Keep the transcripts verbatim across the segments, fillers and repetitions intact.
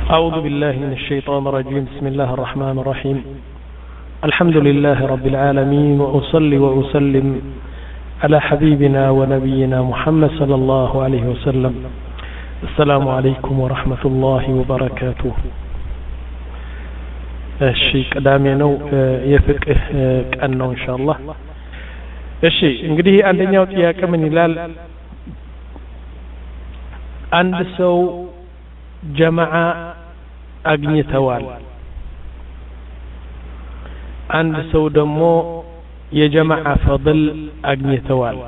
أعوذ بالله من الشيطان الرجيم. بسم الله الرحمن الرحيم. الحمد لله رب العالمين، وأصلي وأسلم على حبيبنا ونبينا محمد صلى الله عليه وسلم. السلام عليكم ورحمة الله وبركاته. الشيء قدامي نو يفقه كأنه إن شاء الله. الشيء እንግዲህ አንደኛው ጥያቄ ምን ይላል? አንድ ሰው ጀማዓ አግኝተዋል፣ አንድ ሰው ደግሞ የጀማዓ ፈضል አግኝተዋል።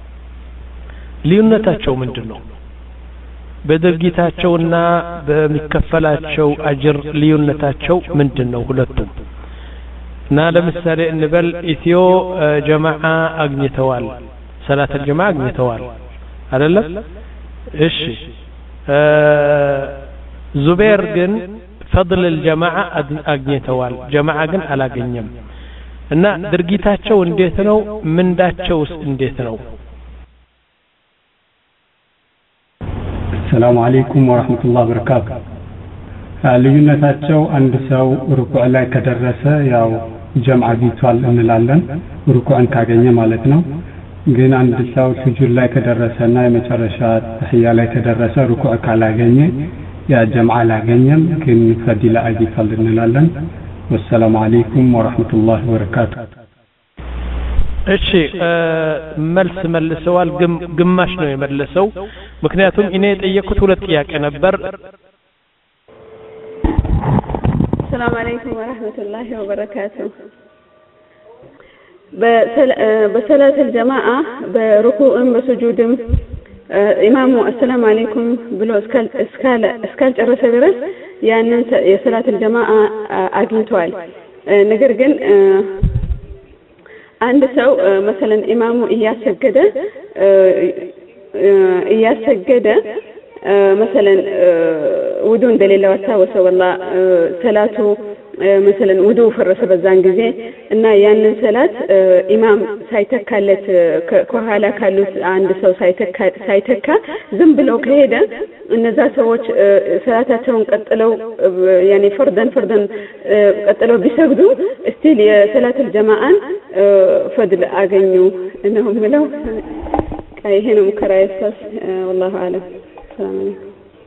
ልዩነታቸው ምንድነው? በድርጊታቸውና በሚከፈላቸው አጅር ልዩነታቸው ምንድነው ሁለቱም? እና ለምሳሌ እንበል ኢትዮ ጀማዓ አግኝተዋል፣ ሰላት الجማዓ አግኝተዋል አይደለም? እሺ ዙበይር ግን ፈضል الجማዓ አግኝተዋል፣ ጀማዓ ግን አላገኘም። እና ድርጊታቸው እንዴት ነው? ምንዳቸውስ እንዴት ነው? السلام عليكم ورحمة الله وبركاته. ልዩነታቸው አንድ ሰው ሩኩዕ ላይ ከደረሰ ያው ጀማዓ ቢቷል እንላለን፣ ሩኩዕን ካገኘ ማለት ነው። ግን አንድ ሰው ስጁድ ላይ ከደረሰና የመጨረሻ ተህያ ላይ ከደረሰ ሩኩዕ ካላገኘ ያ ጀማዓ አላገኘም፣ ግን ፈዲላ አይቷል እንላለን። ወሰላሙ አለይኩም ወራህመቱላሂ ወበረካቱ። እሺ መልስ መልሰዋል፣ ግማሽ ነው የመለሰው። ምክንያቱም እኔ የጠየቁት ሁለት ጥያቄ ነበር። السلام عليكم ورحمة الله وبركاته. بصلاة الجماعة بركوع بسجود إمام السلام عليكم بلو اسكال اسكال اسكال جرس درس يعني صلاة الجماعة أجنتوال نقدر جن عند سو مثلا إمام إياس سجدة إياس سجدة مثلا ودون دليل وساوس والله صلاته مثلا ودو فرس بزان ጊዜ እና ያንን ሰላት ኢማም ሳይተካለት ከኋላ ካሉት አንድ ሰው ሳይተካ ሳይተካ ዝም ብለው ከሄደ እነዛ ሰዎች ሰላታቸውን ቀጥለው ያኔ ፈርደን ፈርደን ቀጥለው ቢሰግዱ እስቲል የሰላት الجماعን ፈድል አገኙ ነው ብለው ይሄ ነው ከራይሳስ والله اعلم. السلام عليكم.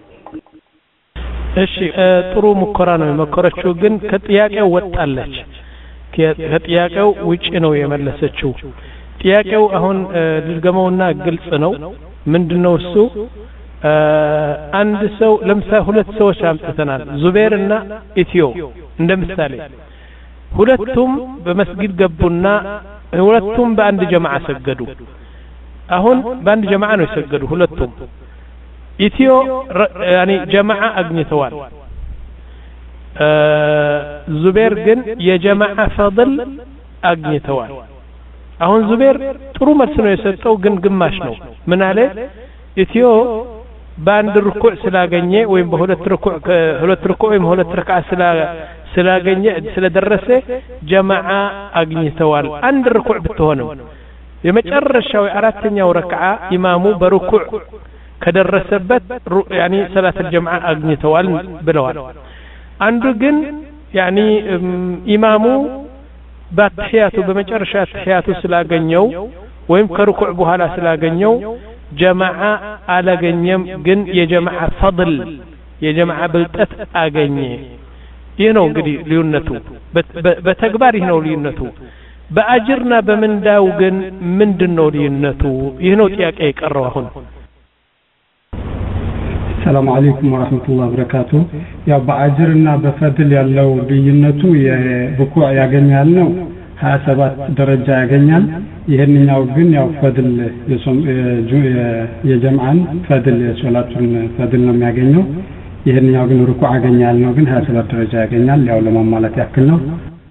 እሺ ጥሩ ሙከራ ነው የመከረችው፣ ግን ከጥያቄው ወጣለች። ከጥያቄው ውጪ ነው የመለሰችው። ጥያቄው አሁን ልገመውና ግልጽ ነው። ምንድነው እሱ? አንድ ሰው ለምሳሌ ሁለት ሰዎች አምጥተናል፣ ዙበይርና ኢትዮ እንደምሳሌ። ሁለቱም በመስጊድ ገቡና ሁለቱም በአንድ ጀማዓ ሰገዱ። አሁን በአንድ ጀማዓ ነው የሰገዱ ሁለቱም። ኢትዮ ያኒ ጀማዓ አግኝተዋል፣ ዙበይር ግን የጀማዓ ፈضል አግኝተዋል። አሁን ዙበይር ጥሩ መልስ ነው የሰጠው፣ ግን ግማሽ ነው። ምን አለ? ኢትዮ በአንድ ሩኩዕ ስላገኘ ወይም በሁለት ሩኩዕ ሁለት ሩኩዕ ወይም ሁለት ረክዓ ስላገኘ ስለደረሰ ጀማዓ አግኝተዋል። አንድ ሩኩዕ ብትሆንም የመጨረሻው አራተኛው ረክዓ ኢማሙ በሩኩዕ ከደረሰበት ያኒ ሰላት الجماعة አግኝተዋል ብለዋል። አንዱ ግን ያኒ ኢማሙ በተህያቱ በመጨረሻ ተህያቱ ስላገኘው ወይም ከሩኩዕ በኋላ ስላገኘው ጀማዓ አላገኘም፣ ግን የጀማዓ ፈضል የጀማዓ ብልጠት አገኘ። ይህ ነው እንግዲህ ልዩነቱ። በተግባር ይህ ነው ልዩነቱ። በአጅርና በምንዳው ግን ምንድነው ልዩነቱ? ይህ ነው ጥያቄ የቀረው አሁን። السلام عليكم ورحمة الله وبركاته. يا بأجرنا بفضل يالله ልዩነቱ የሩኩዕ ያገኛል ነው ሀያ ሰባት ደረጃ ያገኛል። ይሄንኛው ግን ያው ፈድል የጀማዓን ፈድል የሶላቱን ፈድል ነው የሚያገኘው። ይሄንኛው ግን ሩኩዕ ያገኛል ነው ግን ሀያ ሰባት ደረጃ ያገኛል። ያው ለማሟላት ያክል ነው።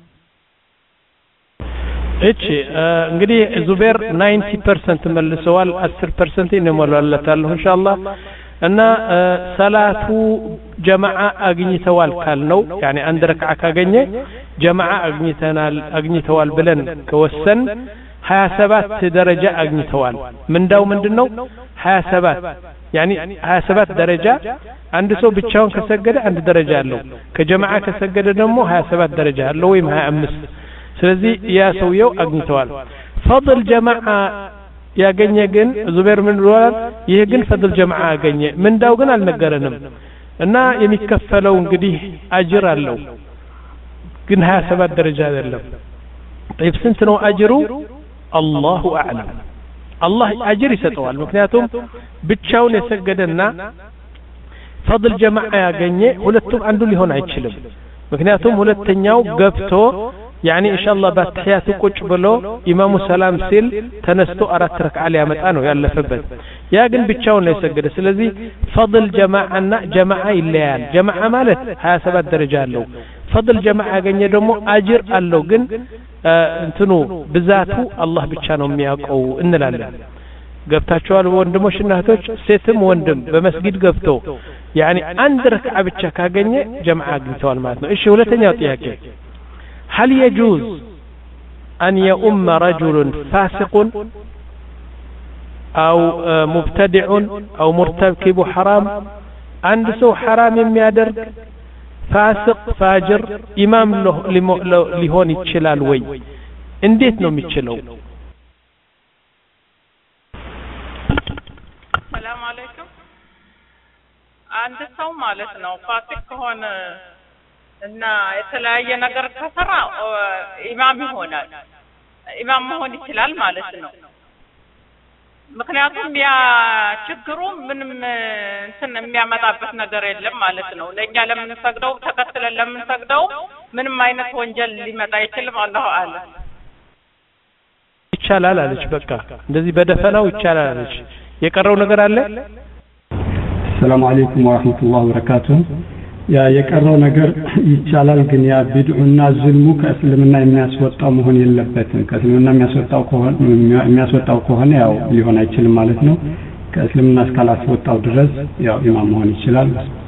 እቺ እንግዲህ ዙበይር ዘጠና ፐርሰንት መልሰዋል፣ አስር ፐርሰንት እንሞላላታለሁ ኢንሻአላህ። እና ሰላቱ ጀማዓ አግኝተዋል ካልነው ያኒ አንድ ረክዓ ካገኘ ጀማዓ አግኝተናል አግኝተዋል ብለን ከወሰን ሀያ ሰባት ደረጃ አግኝተዋል ምንዳው ምንድነው ሀያ ሰባት يعني ሀያ ሰባት ደረጃ አንድ ሰው ብቻውን ከሰገደ አንድ ደረጃ አለው ከጀማዓ ከሰገደ ደግሞ ሀያ ሰባት ደረጃ አለው ወይም ሀያ አምስት ስለዚህ ያ ሰውየው አግኝተዋል ፈضل ጀማዓ ያገኘ ግን ዙበይር ምን ብሏል ይሄ ግን ፈضل ጀማዓ ያገኘ ምንዳው ግን አልነገረንም እና የሚከፈለው እንግዲህ አጅር አለው ግን ሀያ ሰባት ደረጃ አይደለም طيب ስንት ነው አጅሩ አላሁ አዕለም አላህ አጅር ይሰጠዋል ምክንያቱም ብቻውን የሰገደና ፈضل ጀማዓ ያገኘ ሁለቱም አንዱ ሊሆን አይችልም ምክንያቱም ሁለተኛው ገብቶ يعني ان شاء الله በተህያቱ ቁጭ ብሎ ኢማሙ ሰላም ሲል ተነስቶ አራት ረክዓ ሊያመጣ ነው ያለፈበት ያ ግን ብቻውን ነው የሰገደ ስለዚህ ፈضل ጀማዓና ጀማዓ ይለያል ጀማዓ ማለት ሀያ ሰባት ደረጃ አለው ፈضل ጀማዓ ያገኘ ደግሞ አጅር አለው ግን እንትኑ ብዛቱ አላህ ብቻ ነው የሚያውቀው እንላለን ገብታችኋል ወንድሞችና እህቶች ሴትም ወንድም በመስጊድ ገብቶ يعني አንድ ረክዓ ብቻ ካገኘ ጀማዓ አግኝተዋል ማለት ነው እሺ ሁለተኛው ጥያቄ هل يجوز أن يؤم رجل فاسق أو مبتدع أو مرتكب حرام عند سو حرام يميادر فاسق فاجر إمام له لهون يتشلال وي انديت نوم يتشلو السلام عليكم عند سو مالتنا فاسق هون እና የተለያየ ነገር ከሰራ ኢማም ይሆናል ኢማም መሆን ይችላል ማለት ነው ምክንያቱም ያ ችግሩ ምንም እንትን የሚያመጣበት ነገር የለም ማለት ነው ለኛ ለምን ሰግደው ተከትለን ለምን ሰግደው ምንም አይነት ወንጀል ሊመጣ አይችልም አላሁ አለ ይቻላል አለች በቃ እንደዚህ በደፈናው ይቻላል አለች የቀረው ነገር አለ ሰላም አለይኩም ወራህመቱላሂ ወበረካቱሁ ያ የቀረው ነገር ይቻላል ግን ያ ቢድዑና ዝልሙ ከእስልምና የሚያስወጣው መሆን የለበትም ከእስልምና የሚያስወጣው ከሆነ የሚያስወጣው ከሆነ ያው ሊሆን አይችልም ማለት ነው ከእስልምና እስካላስወጣው ድረስ ያው ኢማም መሆን ይችላል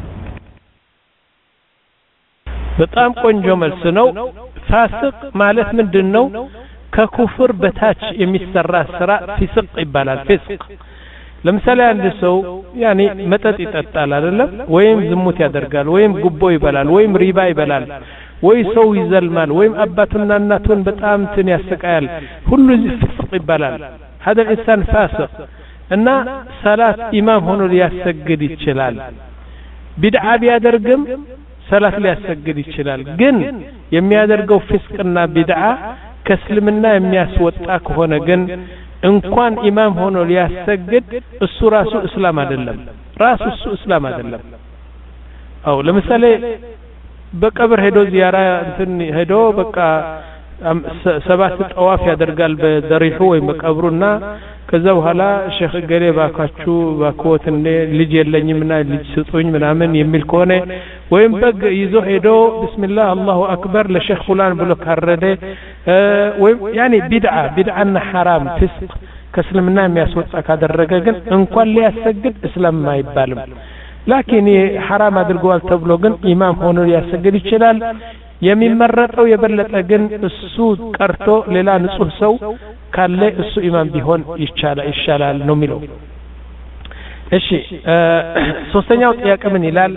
በጣም ቆንጆ መልስ ነው ፋሲቅ ማለት ምንድነው ከኩፍር በታች የሚሰራ ስራ ፊስቅ ይባላል ፊስቅ ለምሳሌ አንድ ሰው ያኔ መጠጥ ይጠጣል አይደለም ወይም ዝሙት ያደርጋል ወይም ጉቦ ይበላል ወይም ሪባ ይበላል ወይ ሰው ይዘልማል ወይም አባቱና እናቱን በጣም እንትን ያሰቃያል ሁሉ ፍስቅ ይባላል هذا الانسان فاسق እና ሰላት ኢማም ሆኖ ሊያሰግድ ይችላል ቢድዓ ቢያደርግም ሰላት ሊያሰግድ ይችላል ግን የሚያደርገው ፍስቅና ቢድዓ ከእስልምና የሚያስወጣ ከሆነ ግን እንኳን ኢማም ሆኖ ሊያሰግድ እሱ ራሱ እስላም አይደለም ራሱ እሱ እስላም አይደለም አው ለምሳሌ በቀብር ሄዶ ዚያራ እንትን ሄዶ በቃ ሰባት ጠዋፍ ያደርጋል በደሪሁ ወይ በቀብሩና ከዛ በኋላ ሼክ ገሌ ባካችሁ ባኮት እንደ ልጅ የለኝምና ልጅ ስጡኝ ምናምን የሚል ከሆነ ወይም በግ ይዞ ሄዶ ቢስሚላህ አላሁ አክበር ለሼክ ፉላን ብሎ ካረደ ወይም ያኒ ቢድዓ ቢድዓና ሐራም ፍስቅ ከእስልምና የሚያስወጣ ካደረገ ግን እንኳን ሊያሰግድ እስላም አይባልም ላኪን ሐራም አድርጓል ተብሎ ግን ኢማም ሆኖ ሊያሰግድ ይችላል የሚመረጠው የበለጠ ግን እሱ ቀርቶ ሌላ ንጹህ ሰው ካለ እሱ ኢማም ቢሆን ይቻላል ይሻላል ነው የሚለው እሺ ሶስተኛው ጥያቄ ምን ይላል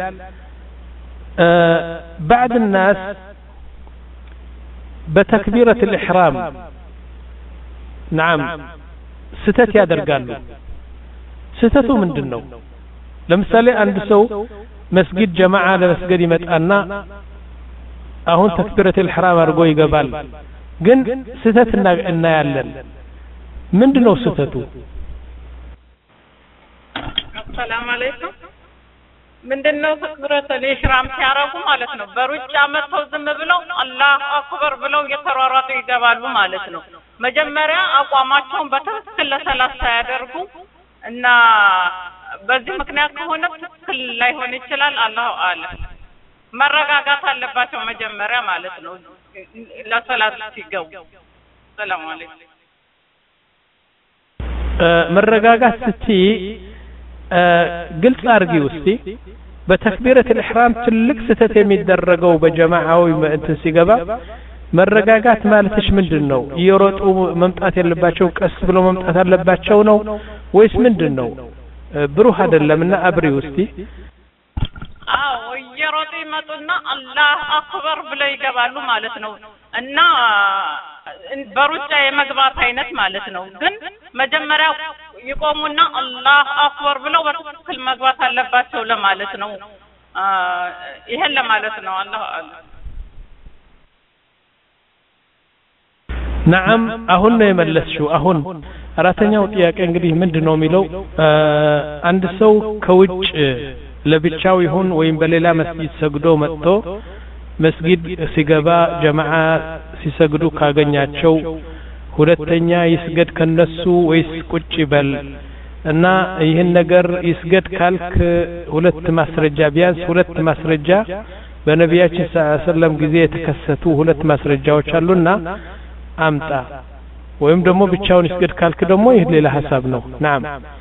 بعض الناس بتكبيرة الإحرام نعم ستة ያደርጋሉ ስተቱ ምንድነው ለምሳሌ አንድ ሰው መስጊድ ጀማዓ ለመስገድ ይመጣና አሁን ተክቢረቱል ኢህራም አድርጎ ይገባል ግን ስተት እናያለን ምንድነው ስተቱ ሰላም አለይኩም ምንድነው ተክቢረቱል ኢህራም ሲያረጉ ማለት ነው በሩጫ መተው ዝም ብለው አላሁ አክበር ብለው እየተሯሯጡ ይገባሉ ማለት ነው መጀመሪያ አቋማቸውን በትክክል ለሰላት ሳያደርጉ እና በዚህ ምክንያት ከሆነ ትክክል ላይሆን ይችላል አላሁ አለም መረጋጋት አለባቸው መጀመሪያ ማለት ነው ለሰላት ሲገቡ ሰላም አለይኩም መረጋጋት ስቲ ግልጽ አርጊ ውስቲ በተክቢረቱል ኢህራም ትልቅ ስተት የሚደረገው በጀማዓው እንትን ሲገባ መረጋጋት ማለትሽ ምንድነው? እየሮጡ መምጣት ያለባቸው ቀስ ብሎ መምጣት አለባቸው ነው ወይስ ምንድነው? ብሩህ አይደለምና አብሪ ውስቲ አዎ እየሮጡ ይመጡና አላህ አክበር ብለው ይገባሉ ማለት ነው እና በሩጫ የመግባት አይነት ማለት ነው። ግን መጀመሪያ ይቆሙና አላህ አክበር ብለው በትክክል መግባት አለባቸው ለማለት ነው። ይሄን ለማለት ነው። አላህ አላህ نعم አሁን ነው የመለስሽው። አሁን አራተኛው ጥያቄ እንግዲህ ምንድነው የሚለው አንድ ሰው ከውጭ ለብቻው ይሁን ወይም በሌላ መስጊድ ሰግዶ መጥቶ መስጊድ ሲገባ ጀማዓ ሲሰግዱ ካገኛቸው ሁለተኛ ይስገድ ከነሱ ወይስ ቁጭ ይበል እና ይህን ነገር ይስገድ ካልክ ሁለት ማስረጃ ቢያንስ ሁለት ማስረጃ በነቢያችን ሰለላሁ ዐለይሂ ወሰለም ጊዜ የተከሰቱ ሁለት ማስረጃዎች አሉና አምጣ ወይም ደግሞ ብቻውን ይስገድ ካልክ ደግሞ ይህ ሌላ ሐሳብ ነው። نعم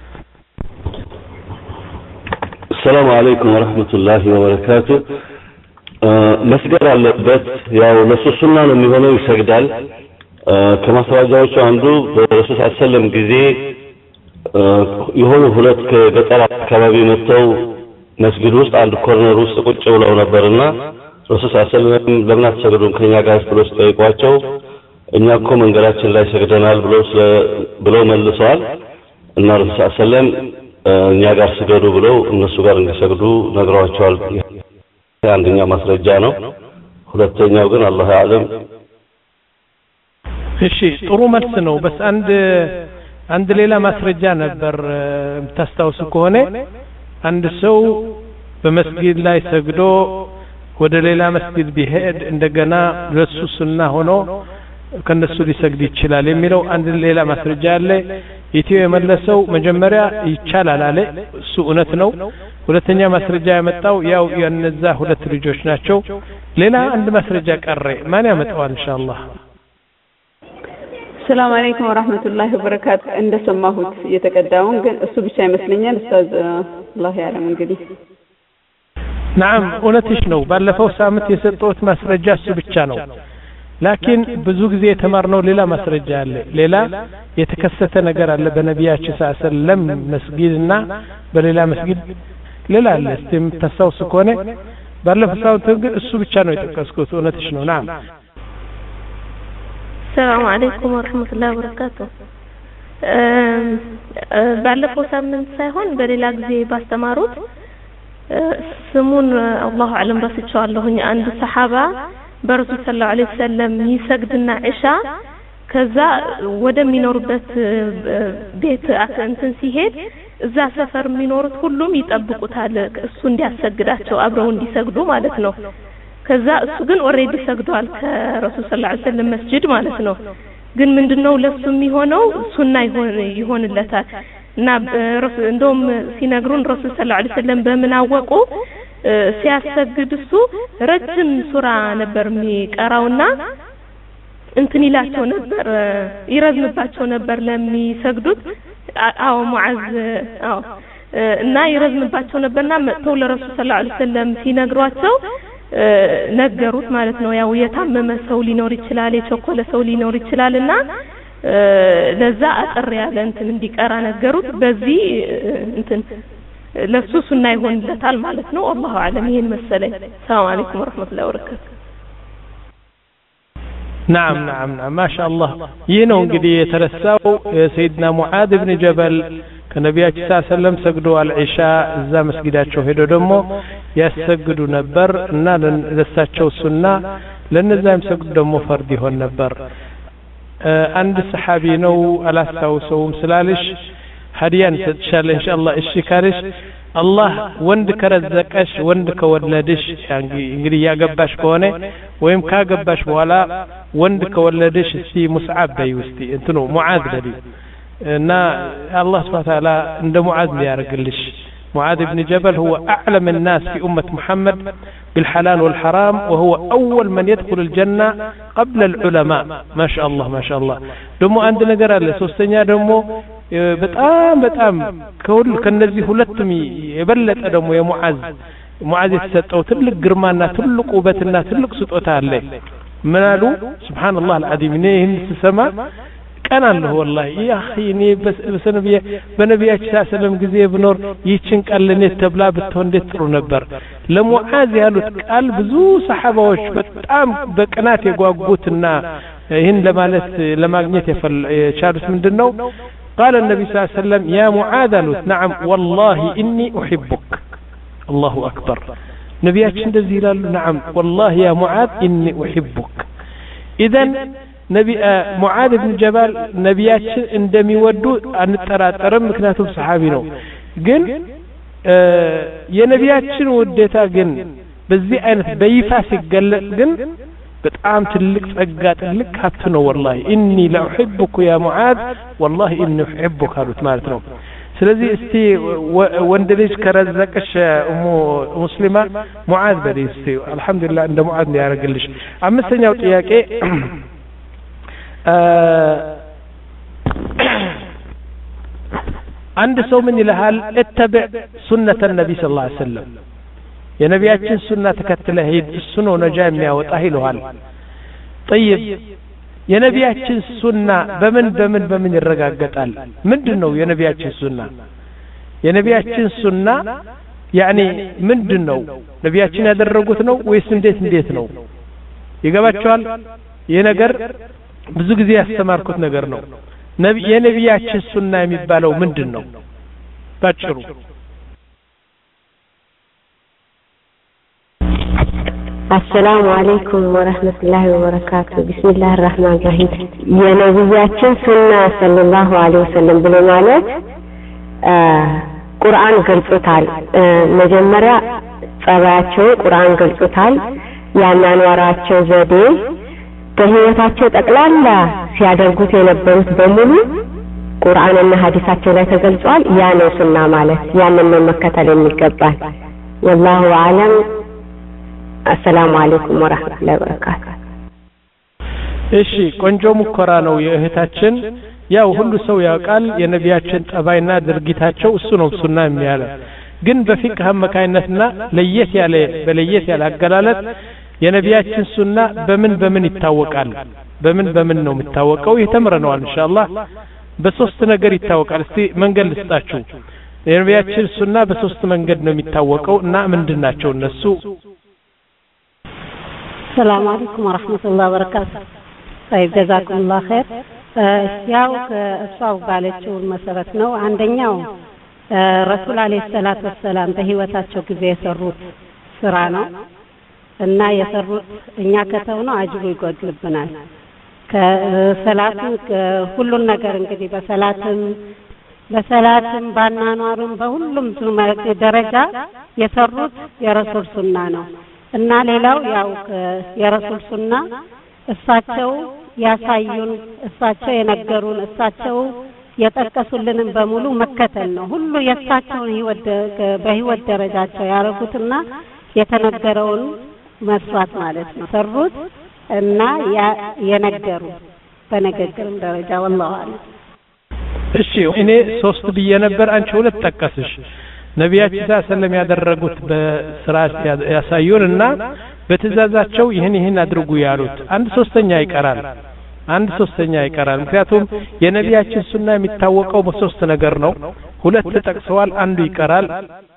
السلام عليكم ورحمة الله وبركاته መስገድ አለበት ያው ለሱሱና ነው የሚሆነው ይሰግዳል ከማስዋጃዎቹ አንዱ በረሱል ሰለላሁ ዐለይሂ ወሰለም ጊዜ የሆኑ ሁለት ከገጠር አካባቢ መጥተው መስጊድ ውስጥ አንድ ኮርነር ውስጥ ቁጭ ብለው ነበርና ረሱል ሰለላሁ ዐለይሂ ወሰለም ለምን አትሰግዱም ከኛ ጋር ብሎ ጠይቋቸው እኛ እኮ መንገዳችን ላይ ሰግደናል ብሎ ብለው መልሰዋል እና ረሱል ሰለላሁ ዐለይሂ ወሰለም እኛ ጋር ስገዱ ብለው እነሱ ጋር እንዲሰግዱ ነግረዋቸዋል። አንደኛ ማስረጃ ነው። ሁለተኛው ግን አላህ ያለም እሺ ጥሩ መልስ ነው። በስ አንድ አንድ ሌላ ማስረጃ ነበር ተስተውሱ ከሆነ አንድ ሰው በመስጊድ ላይ ሰግዶ ወደ ሌላ መስጊድ ቢሄድ እንደገና ለሱ ሱና ሆኖ ከነሱ ሊሰግድ ይችላል የሚለው አንድ ሌላ ማስረጃ አለ። ኢትዮ የመለሰው መጀመሪያ ይቻላል አለ እሱ እውነት ነው። ሁለተኛ ማስረጃ ያመጣው ያው የነዛ ሁለት ልጆች ናቸው። ሌላ አንድ ማስረጃ ቀረ ማን ያመጣዋል ኢንሻአላህ? ሰላም አለይኩም ወራህመቱላሂ ወበረካቱ እንደሰማሁት የተቀዳውን ግን እሱ ብቻ ይመስለኛል ኡስታዝ አላህ ያለም እንግዲህ نعم እውነትሽ ነው። ባለፈው ሳምንት የሰጠሁት ማስረጃ እሱ ብቻ ነው። ላኪን ብዙ ጊዜ የተማርነው ሌላ ማስረጃ አለ። ሌላ የተከሰተ ነገር አለ በነቢያችን ሰለላሁ ዐለይሂ ወሰለም መስጊድና በሌላ መስጊድ ሌላ አለ። እስቲ ተሳውስ ከሆነ ባለፈው ሳምንት ግን እሱ ብቻ ነው የጠቀስኩት። እውነትሽ ነው። نعم السلام عليكم ورحمة الله وبركاته ባለፈው ሳምንት ሳይሆን በሌላ ጊዜ ባስተማሩት ስሙን አላሁ አለም ረስቻለሁኝ አንድ ሰሃባ በረሱል ሰለላሁ ዐለይሂ ወሰለም ይሰግድና ኢሻ ከዛ ወደሚኖርበት ቤት እንትን ሲሄድ እዛ ሰፈር የሚኖሩት ሁሉም ይጠብቁታል እሱ እንዲያሰግዳቸው አብረው እንዲሰግዱ ማለት ነው። ከዛ እሱ ግን ኦሬዲ ሰግዷል ከረሱል ሰለላሁ ዐለይሂ ወሰለም መስጂድ ማለት ነው። ግን ምንድነው ለሱ የሚሆነው ሱና ይሆን ይሆንለታል እና እንደውም ሲነግሩን ረሱል ሰለላሁ ዐለይሂ ወሰለም በምን አወቁ ሲያሰግድ እሱ ረጅም ሱራ ነበር የሚቀራውና እንትን ይላቸው ነበር ይረዝምባቸው ነበር ለሚሰግዱት አው ሙዓዝ አው እና ይረዝምባቸው ነበርና መጥተው ለረሱል ሰለላሁ ዐለይሂ ወሰለም ሲነግሯቸው ነገሩት ማለት ነው። ያው የታመመ ሰው ሊኖር ይችላል የቸኮለ ሰው ሊኖር ይችላልና ለዛ አጥር ያለ እንትን እንዲቀራ ነገሩት። በዚህ እንትን ለሱ ሱና ይሆንለታል ማለት ነው። አላሁ አለም ይሄን መሰለኝ። ሰላም አለይኩም ወራህመቱላሂ ወበረካቱ። نعم نعم نعم ما شاء الله ينو እንግዲህ የተረሳው ሰይድና ሙዓዝ ኢብኑ ጀበል ከነቢያችን ሰለላሁ ዐለይሂ ወሰለም ሰግዶ አልኢሻ እዛ መስጊዳቸው ሄዶ ደግሞ ያሰግዱ ነበር እና ለሳቸው ሱና ለነዛም ሰግዱ ደግሞ ፈርድ ይሆን ነበር። አንድ ሰሃቢ ነው አላስታውሰውም ስላለሽ ሀዲያን ሰጥሻለ ኢንሻአላህ እሺ ካለሽ አላህ ወንድ ከረዘቀሽ ወንድ ከወለደሽ እንግዲህ ያገባሽ ከሆነ ወይም ካገባሽ በኋላ ወንድ ከወለደሽ እስቲ ሙስዓብ በይ ውስቲ እንትኑ ሙዓዝ በይ እና አላህ Subhanahu Wa Ta'ala እንደ ሙዓዝ ሊያርግልሽ። معاذ بن جبل هو أعلم الناس في أمة محمد بالحلال والحرام وهو أول من يدخل الجنة قبل العلماء ما شاء الله ما شاء الله. دمو عندنا قرار لسوستنيا دمو بتأم بتأم كل كنزي هلتم يبلت دمو يا معاذ معاذ السطو تلك جرمانا تلك قوبتنا تلك سطوتها عليه ምናሉ ሱብሃንአላህ አልዓዚም እኔ ይህን ስሰማ ቀና አለሁ ወላሂ ያ اخي እኔ በሰነቢያ በነቢያችን ሰለላሁ ጊዜ ብኖር ይችን ቃል ለኔ ተብላ ብትሆን እንዴት ጥሩ ነበር ለሙዓዝ ያሉት ቃል ብዙ ሰሃባዎች በጣም በቅናት የጓጉትና ይህን ለማለት ለማግኘት የቻሉት ምንድነው قال النبي صلى الله عليه وسلم يا معاذ نعم والله إني أحبك الله أكبر نبياتش እንደዚህ ይላሉ نعم والله يا معاذ إني أحبك إذن نبي معاذ بن جبل ነቢያችን እንደሚወዱ አንጠራጠርም ምክንያቱም ሰሃቢ ነው ግን የነቢያችን ውዴታ ግን በዚህ አይነት በይፋ ሲገለጽ ግን በጣም ትልቅ ጸጋ ትልቅ ሀብት ነው والله اني لا احبك يا معاذ والله اني احبك አሉት ማለት ነው ስለዚህ እስቲ ወንድ ልጅ ከረዘቀሽ ኡሙ ሙስሊማ ሙዓዝ በዲ እስቲ አልহামዱሊላህ እንደ ሙዓዝ ነው ያረጋልሽ አምስተኛው ጥያቄ አንድ ሰው ምን ይልሃል እተብዕ ሱነተ ነብይ ሰለላሁ ዐለይሂ ወሰለም የነቢያችን ሱና ተከትለ ሄድ እሱ ነው ነጃ የሚያወጣህ ይልሃል طيب የነቢያችን ሱና በምን በምን በምን ይረጋገጣል ምንድነው የነቢያችን ሱና የነቢያችን ሱና ያኒ ምንድነው ነቢያችን ያደረጉት ነው ወይስ እንዴት እንዴት ነው ይገባቸዋል ይሄ ነገር ብዙ ጊዜ ያስተማርኩት ነገር ነው ነብይ የነቢያችን ሱና የሚባለው ምንድነው ባጭሩ السلام عليكم ورحمة الله وبركاته بسم الله الرحمن الرحيم يا نبياتنا سنة صلى الله عليه وسلم بالمالات قرآن قلتوتال مجمرة صباحو قرآن قلتوتال يعني أنواراتشو زدي تهيئاتشو تقلالا ሲያደርጉት የነበሩት በሙሉ ቁርአንና ሐዲሳቸው ላይ ተገልጿል ያ ነው ሱና ማለት ያንን መከተል የሚገባል والله اعلم السلام عليكم ورحمة الله وبركاته እሺ ቆንጆ ሙከራ ነው የእህታችን ያው ሁሉ ሰው ያውቃል የነቢያችን ጠባይና ድርጊታቸው እሱ ነው ሱና የሚያለው ግን በፊቅህ መካይነትና ለየት ያለ በለየት ያለ አገላለጥ የነቢያችን ሱና በምን በምን ይታወቃል በምን በምን ነው የሚታወቀው የተመረነዋል ኢንሻአላህ በሶስት ነገር ይታወቃል እስቲ መንገድ ልስጣችሁ የነቢያችን ሱና በሶስት መንገድ ነው የሚታወቀው እና ምንድናቸው እነሱ السلام عليكم ورحمة الله وبركاته طيب جزاكم الله خير ያው እሷው ባለችው መሰረት ነው አንደኛው ረሱል አለይሂ ሰላቱ ወሰለም በህይወታቸው ጊዜ የሰሩት ስራ ነው እና የሰሩት እኛ ከተው ነው አጅሩ ይጎድልብናል ከሰላቱ ሁሉን ነገር እንግዲህ በሰላትም በሰላትም ባናኗርም በሁሉም ደረጃ የሰሩት የረሱል ሱና ነው እና ሌላው ያው የረሱል ሱና እሳቸው ያሳዩን እሳቸው የነገሩን እሳቸው የጠቀሱልንን በሙሉ መከተል ነው ሁሉ የእሳቸውን ህይወት በህይወት ደረጃቸው ያረጉትና የተነገረውን መስዋዕት ማለት ነው ሰሩት እና የነገሩ በነገርም ደረጃ والله አለ እሺ እኔ ሶስት ብዬ ነበር አንቺ ሁለት ጠቀስሽ ነቢያችን ሰለላሁ ያደረጉት በስራ ያሳዩንና በትእዛዛቸው ይሄን ይሄን አድርጉ ያሉት አንድ ሶስተኛ ይቀራል አንድ ሶስተኛ ይቀራል ምክንያቱም የነቢያችን ሱና የሚታወቀው በሶስት ነገር ነው ሁለት ተጠቅሰዋል አንዱ ይቀራል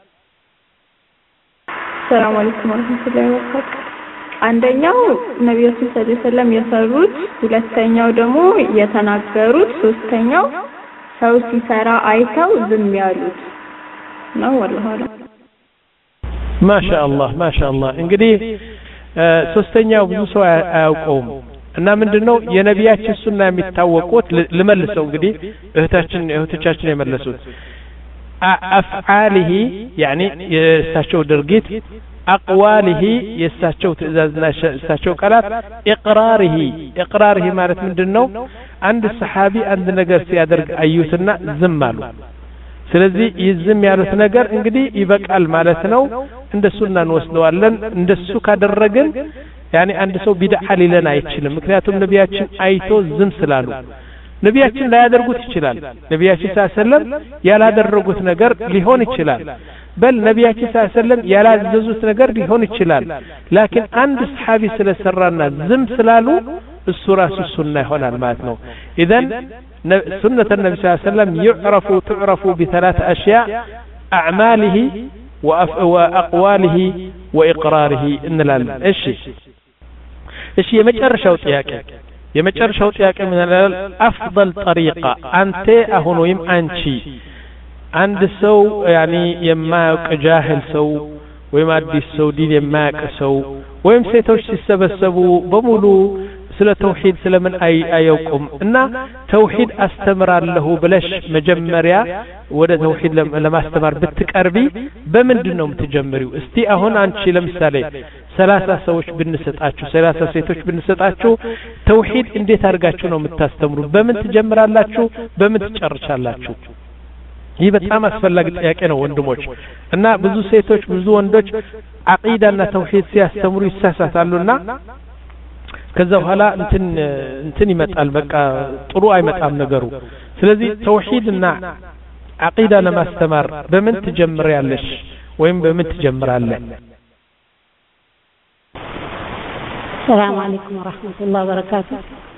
ሰላም አለይኩም ወራህመቱላሂ ወበረካቱ አንደኛው ነብያችን ሰለላሁ ዐለይሂ ወሰለም የሰሩት ሁለተኛው ደግሞ የተናገሩት ሶስተኛው ሰው ሲሰራ አይተው ዝም ያሉት ነው ወላሂ ማሻአላህ ማሻአላህ እንግዲህ ሶስተኛው ብዙ ሰው አያውቀውም እና ምንድነው የነቢያችን ሱና የሚታወቁት ለመልሰው እንግዲህ እህታችን እህቶቻችን የመለሱት አፍዓሊሂ يعني የሳቸው ድርጊት አቅዋሊሂ የሳቸው ትእዛዝና የሳቸው ቃላት ኢቅራሪሂ ኢቅራሪሂ ማለት ምንድነው አንድ ሰሃቢ አንድ ነገር ሲያደርግ አዩትና ዝም አሉ ስለዚህ ይዝም ያሉት ነገር እንግዲህ ይበቃል ማለት ነው እንደ ሱና እንወስደዋለን እንደሱ ካደረግን يعني አንድ ሰው ቢድዓ ሊለን አይችልም ምክንያቱም ነቢያችን አይቶ ዝም ስላሉ ነቢያችን ላይ ያደርጉት ይችላል ነቢያችን ሰለላሁ ያላደረጉት ነገር ሊሆን ይችላል በል ነቢያችን ሰለላሁ ዐለይሂ ወሰለም ያላዘዙት ነገር ሊሆን ይችላል ላኪን አንድ ሰሃቢ ስለሰራና ዝም ስላሉ እሱ ራሱ ሱና ይሆናል ማለት ነው اذا سنة النبي صلى الله عليه وسلم يعرف تعرف بثلاث اشياء اعماله واقواله واقراره እንላለን እሺ እሺ የመጨረሻው ጥያቄ የመጨረሻው ጥያቄ ምን ይላል افضل طريقه አንተ አሁን ወይም አንቺ አንድ ሰው يعني የማያውቅ ጃህል ሰው ወይም አዲስ ሰው ዲን የማያውቅ ሰው ወይም ሴቶች ሲሰበሰቡ በሙሉ ስለ ተውሂድ ስለምን አያውቁም እና ተውሂድ አስተምራለሁ ብለሽ መጀመሪያ ወደ ተውሂድ ለማስተማር ብትቀርቢ በምንድን ነው የምትጀምሪው እስቲ አሁን አንቺ ለምሳሌ ሰላሳ ሰዎች ብንሰጣችሁ ሰላሳ ሴቶች ብንሰጣችሁ ተውሂድ እንዴት አድርጋችሁ ነው የምታስተምሩ በምን ትጀምራላችሁ በምን ትጨርሻላችሁ ይህ በጣም አስፈላጊ ጥያቄ ነው ወንድሞች እና ብዙ ሴቶች ብዙ ወንዶች አቂዳና ተውሂድ ሲያስተምሩ ይሳሳታሉና ከዛ በኋላ እንትን እንትን ይመጣል በቃ ጥሩ አይመጣም ነገሩ ስለዚህ ተውሂድና አቂዳ ለማስተማር በምን ትጀምሪያለሽ ወይም በምን ትጀምራለህ ሰላም አለይኩም ወራህመቱላሂ ወበረካቱ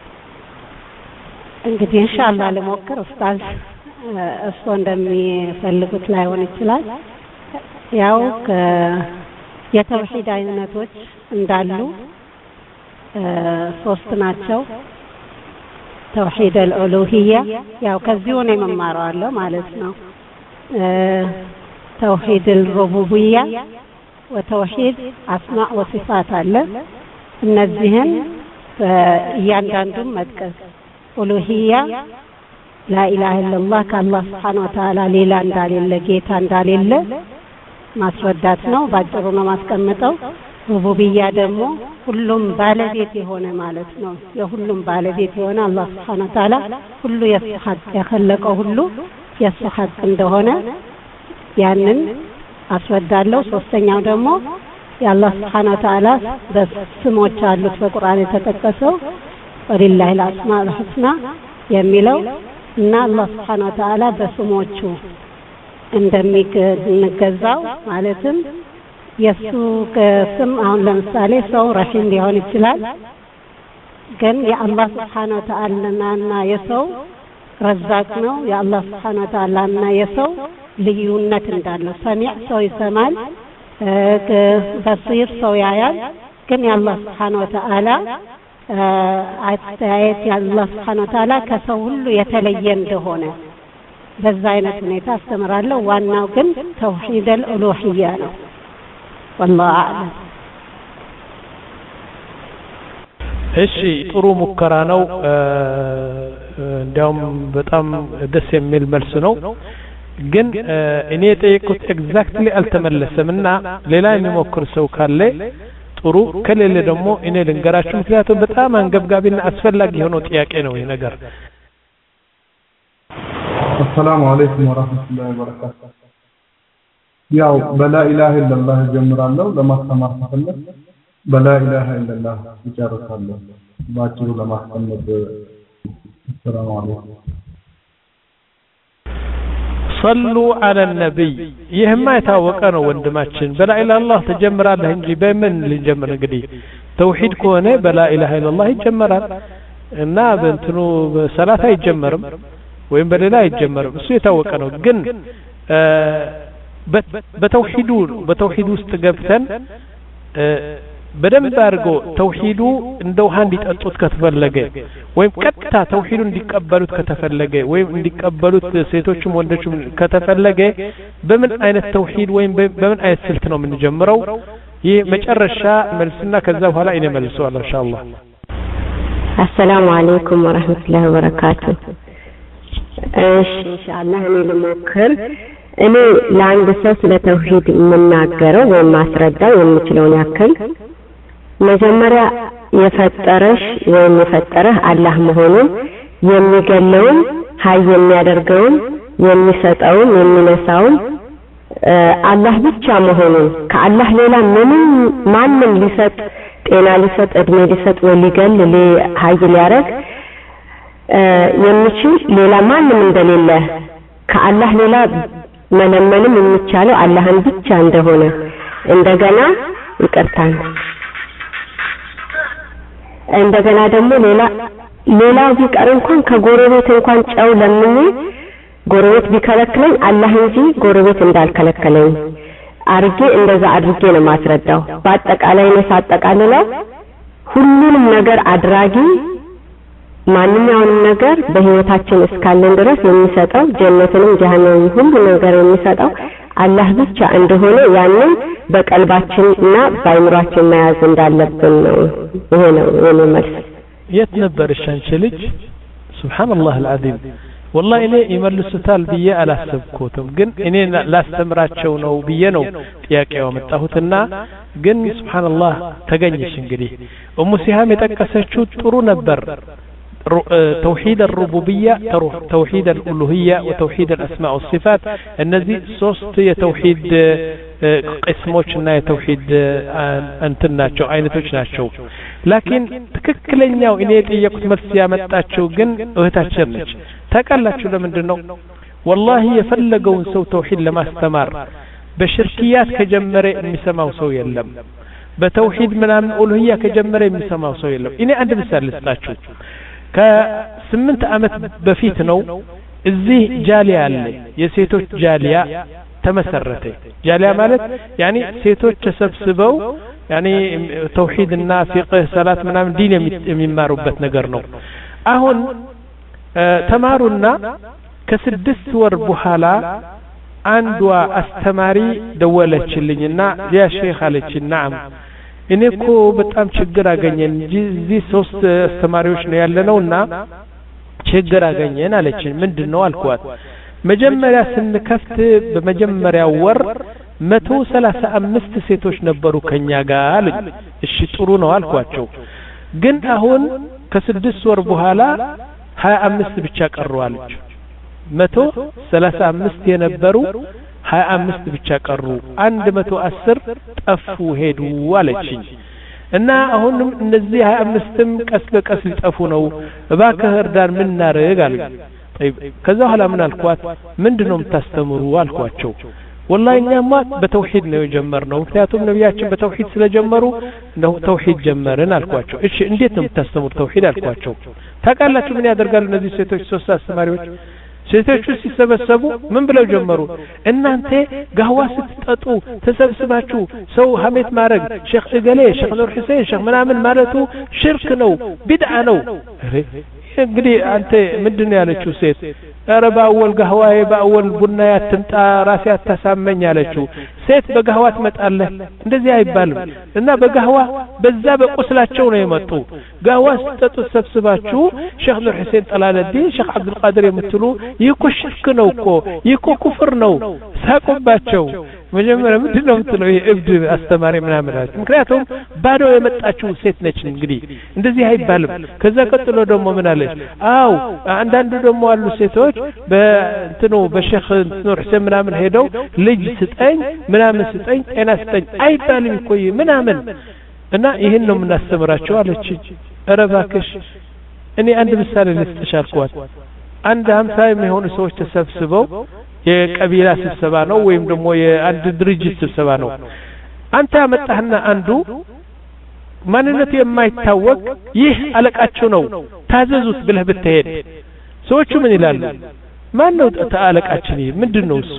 እንግዲህ ኢንሻአላህ ለሞከር ኡስታዝ እሱ እንደሚፈልጉት ላይሆን ይችላል ያው የተውሂድ አይነቶች እንዳሉ ሶስት ናቸው ተውሂድ አልኡሉሂያ ያው ከዚሁ ነው የምማረው ማለት ነው ተውሂድ አልሩቡቢያ ወተውሂድ አስማእ ወሲፋት አለ እነዚህን እያንዳንዱን መጥቀስ ኡሉሂያ لا إله إلا الله كالله سبحانه وتعالى ሌላ እንዳሌለ ጌታ እንዳሌለ ማስረዳት ነው ባጭሩ ነው ማስቀመጠው ሩቡቢያ ደግሞ ሁሉም ባለቤት የሆነ ማለት ነው የሁሉም ባለቤት የሆነ አላህ Subhanahu Wa Ta'ala ሁሉ የስሐቅ የخلቀው ሁሉ የስሐቅ እንደሆነ ያንን አስረዳለሁ ሶስተኛው ደግሞ የአላህ Subhanahu Wa Ta'ala በስሞች አሉት በቁርአን የተጠቀሰው ወሊላሂ አልአስማኡል ሑስና የሚለው እና አላህ Subhanahu Wa Ta'ala በስሞቹ እንደሚገዛው ማለትም የሱ ስም አሁን ለምሳሌ ሰው ረሂም ሊሆን ይችላል ግን የአላህ Subhanahu Wa Ta'ala እና የሰው ረዛቅ ነው የአላህ Subhanahu Wa Ta'ala እና የሰው ልዩነት እንዳለው ሰሚዕ ሰው ይሰማል በሲር ሰው ያያል ግን የአላህ Subhanahu Wa Ta'ala አስተያየት የአላህ Subhanahu Wa Ta'ala ከሰው ሁሉ የተለየ እንደሆነ በዛ አይነት ሁኔታ አስተምራለሁ ዋናው ግን ተውሂድ አልኡሉሂያ ነው والله اعلم እሺ ጥሩ ሙከራ ነው እንዲያውም በጣም ደስ የሚል መልስ ነው ግን እኔ ጠይቁት ኤግዛክትሊ አልተመለሰምና ሌላ የሚሞክር ሰው ካለ ጥሩ ከሌለ ደግሞ እኔ ልንገራችሁ ምክንያቱም በጣም አንገብጋቢና አስፈላጊ የሆነ ጥያቄ ነው ይሄ ነገር السلام عليكم ورحمة الله وبركاته ያው በላ ኢላሃ ኢላላህ ጀምራለሁ ለማስተማር ተፈልግ በላ ኢላሃ ኢላላህ ይጨርሳለሁ ባጭሩ ለማስተማር السلام عليكم صلوا على النبي ይህማ የታወቀ ነው ወንድማችን በላ ኢላሃ ኢላላህ ተጀምራለህ እንጂ በምን ልጀምር እንግዲህ ተውሂድ ከሆነ በላ ኢላሃ ኢላላህ ይጀምራል እና በእንትኑ በሰላት አይጀመርም ወይም በሌላ አይጀመርም እሱ የታወቀ ነው ግን በተውሂዱ በተውሂድ ውስጥ ገብተን በደንብ አድርጎ ተውሂዱ እንደው ሃንዲ ጠጡት ከተፈለገ ወይም ቀጥታ ተውሂዱ እንዲቀበሉት ከተፈለገ ወይም እንዲቀበሉት ሴቶችም ወንዶችም ከተፈለገ በምን አይነት ተውሂድ ወይም በምን አይነት ስልት ነው የምንጀምረው ይህ መጨረሻ መልስና ከዛ በኋላ እኔ መልሰዋለሁ ኢንሻአላህ السلام عليكم ورحمة الله وبركاته እሺ ኢንሻአላህ እኔ ልሞክር እኔ ለአንድ ሰው ስለ ተውሂድ የምናገረው ወይም ማስረዳው የምችለውን ያክል መጀመሪያ የፈጠረሽ ወይም የፈጠረህ አላህ መሆኑን የሚገለውን ሀይ የሚያደርገውን የሚሰጠውን የሚነሳውን አላህ ብቻ መሆኑን ከአላህ ሌላ ምንም ማንም ሊሰጥ ጤና ሊሰጥ እድሜ ሊሰጥ ወይ ሊገል ሀይ ሊያደርግ የሚችል ሌላ ማንም እንደሌለ ከአላህ ሌላ መለመንም የሚቻለው አላህን ብቻ እንደሆነ እንደገና ይቅርታን እንደገና ደግሞ ሌላ ሌላው ቢቀር እንኳን ከጎረቤት እንኳን ጨው ለምኜ ጎረቤት ቢከለክለኝ አላህ እንጂ ጎረቤት እንዳልከለከለኝ አርጌ እንደዛ አድርጌ ነው ማስረዳው። በአጠቃላይ ነው ሳጠቃልለው ሁሉንም ነገር አድራጊ ማንኛውንም ነገር በህይወታችን እስካለን ድረስ የሚሰጠው ጀነትንም ጀሃነምንም ሁሉ ነገር የሚሰጠው አላህ ብቻ እንደሆነ ያንን በቀልባችንና በአይምሯችን መያዝ እንዳለብን ነው። ይሄ ነው የኔ መልስ። የት ነበርሽ አንቺ ልጅ? ሱብሃንአላህ አልዓዚም። ወላሂ እኔ ይመልሱታል ብዬ አላሰብኩትም፣ ግን እኔ ላስተምራቸው ነው ብዬ ነው ጥያቄው መጣሁትና ግን ሱብሃንአላህ ተገኘሽ። እንግዲህ ኡሙ ሲሃም የጠቀሰችው ጥሩ ነበር። توحيد الربوبية توحيد الألوهية وتوحيد الأسماء والصفات النزي صوست يتوحيد قسموشنا يتوحيد أنتناتشو عينتوشناتشو لكن تككلنيا وإني يقول مرسيا متاتشو جن وهتاتشرنج تاكالاتشو لمن دنو والله يفلقون سو توحيد لما استمر بشركيات كجمري مسماو سو يلم بتوحيد من الألوهية كجمري مسماو سو يلم إني عند مثال لستاتشو ከስምንት ዓመት በፊት ነው እዚህ ጃሊያ አለ የሴቶች ጃሊያ ተመሰረተ። ጃሊያ ማለት ያኒ ሴቶች ተሰብስበው ያኒ ተውሂድና ፊቅህ ሰላት ምናምን ዲን የሚማሩበት ነገር ነው። አሁን ተማሩና ከስድስት ወር በኋላ አንዷ አስተማሪ ደወለችልኝና ያ ሼክ አለችኝ ናም እኔ እኮ በጣም ችግር አገኘን እንጂ እዚህ ሶስት አስተማሪዎች ነው ያለነውና ችግር አገኘን አለችኝ። ምንድነው አልኳት። መጀመሪያ ስንከፍት በመጀመሪያው ወር መቶ ሰላሳ አምስት ሴቶች ነበሩ ከኛ ጋር አለኝ። እሺ ጥሩ ነው አልኳቸው። ግን አሁን ከስድስት ወር በኋላ ሀያ አምስት ብቻ ቀሩ አለች። መቶ ሰላሳ አምስት የነበሩ ሀያ አምስት ብቻ ቀሩ፣ አንድ መቶ አስር ጠፉ ሄዱ አለችኝ። እና አሁንም እነዚህ ሀያ አምስትም ቀስ በቀስ ሊጠፉ ነው፣ እባክህ እርዳን ምን እናርግ አለኝ። طيب ከዛ በኋላ ምን አልኳት፣ ምንድነው የምታስተምሩ አልኳቸው። والله እኛማ በተውሂድ ነው የጀመርነው፣ ምክንያቱም ነብያችን በተውሂድ ስለጀመሩ ነው ተውሂድ ጀመርን አልኳቸው። እሺ እንዴት ነው የምታስተምሩ ተውሂድ አልኳቸው። ታውቃላችሁ ምን ያደርጋሉ እነዚህ ሴቶች ሶስት አስተማሪዎች? ሴቶቹ ሲሰበሰቡ ምን ብለው ጀመሩ? እናንተ ጋህዋ ስትጠጡ ተሰብስባችሁ ሰው ሀሜት ማድረግ ሼክ እገሌ ሼክ ኑር ሁሴን ሼክ ምናምን ማለቱ ሽርክ ነው፣ ቢድዓ ነው። እንግዲህ አንተ ምንድነው ያለችው ሴት? ኧረ በአወል ጋህዋዬ በአወል ቡና ያትምጣ ራሴ አታሳመኝ አለችው። ሴት በጋህዋ ትመጣለህ እንደዚህ አይባልም። እና በጋህዋ በዛ በቁስላቸው ነው የመጡ። ጋህዋ ስትጠጡ ተሰብስባችሁ ሼክ ኑር ሁሴን ጠላለዲን ሼክ አብዱል ቃድር የምትሉ ይህ እኮ ሽርክ ነው እኮ ይህ እኮ ኩፍር ነው። ሳቁባቸው። መጀመሪያ ምንድነው የምትለው ይሄ እብድ አስተማሪ ምናምን አለች። ምክንያቱም ባዶ የመጣችው ሴት ነች። እንግዲህ እንደዚህ አይባልም። ከዛ ቀጥሎ ደግሞ ምን አለች? አው አንዳንዱ ደግሞ አሉ ሴቶች በእንትኑ በሼክ ኑር ሁሴን ምናምን ሄደው ልጅ ስጠኝ ምናምን ስጠኝ ጤና ስጠኝ አይባልም እኮ ምናምን እና ይሄን ነው የምናስተምራቸው አለች። ኧረ እባክሽ እኔ አንድ ምሳሌ ልስጥሽ አልኳት። አንድ ሃምሳ የሚሆኑ ሰዎች ተሰብስበው የቀቢላ ስብሰባ ነው ወይም ደግሞ የአንድ ድርጅት ስብሰባ ነው። አንተ አመጣህና አንዱ ማንነቱ የማይታወቅ ይህ አለቃቸው ነው ታዘዙት ብለህ ብትሄድ ሰዎቹ ምን ይላሉ? ማን ነው አለቃችን? ይሄ ምንድነው? እሱ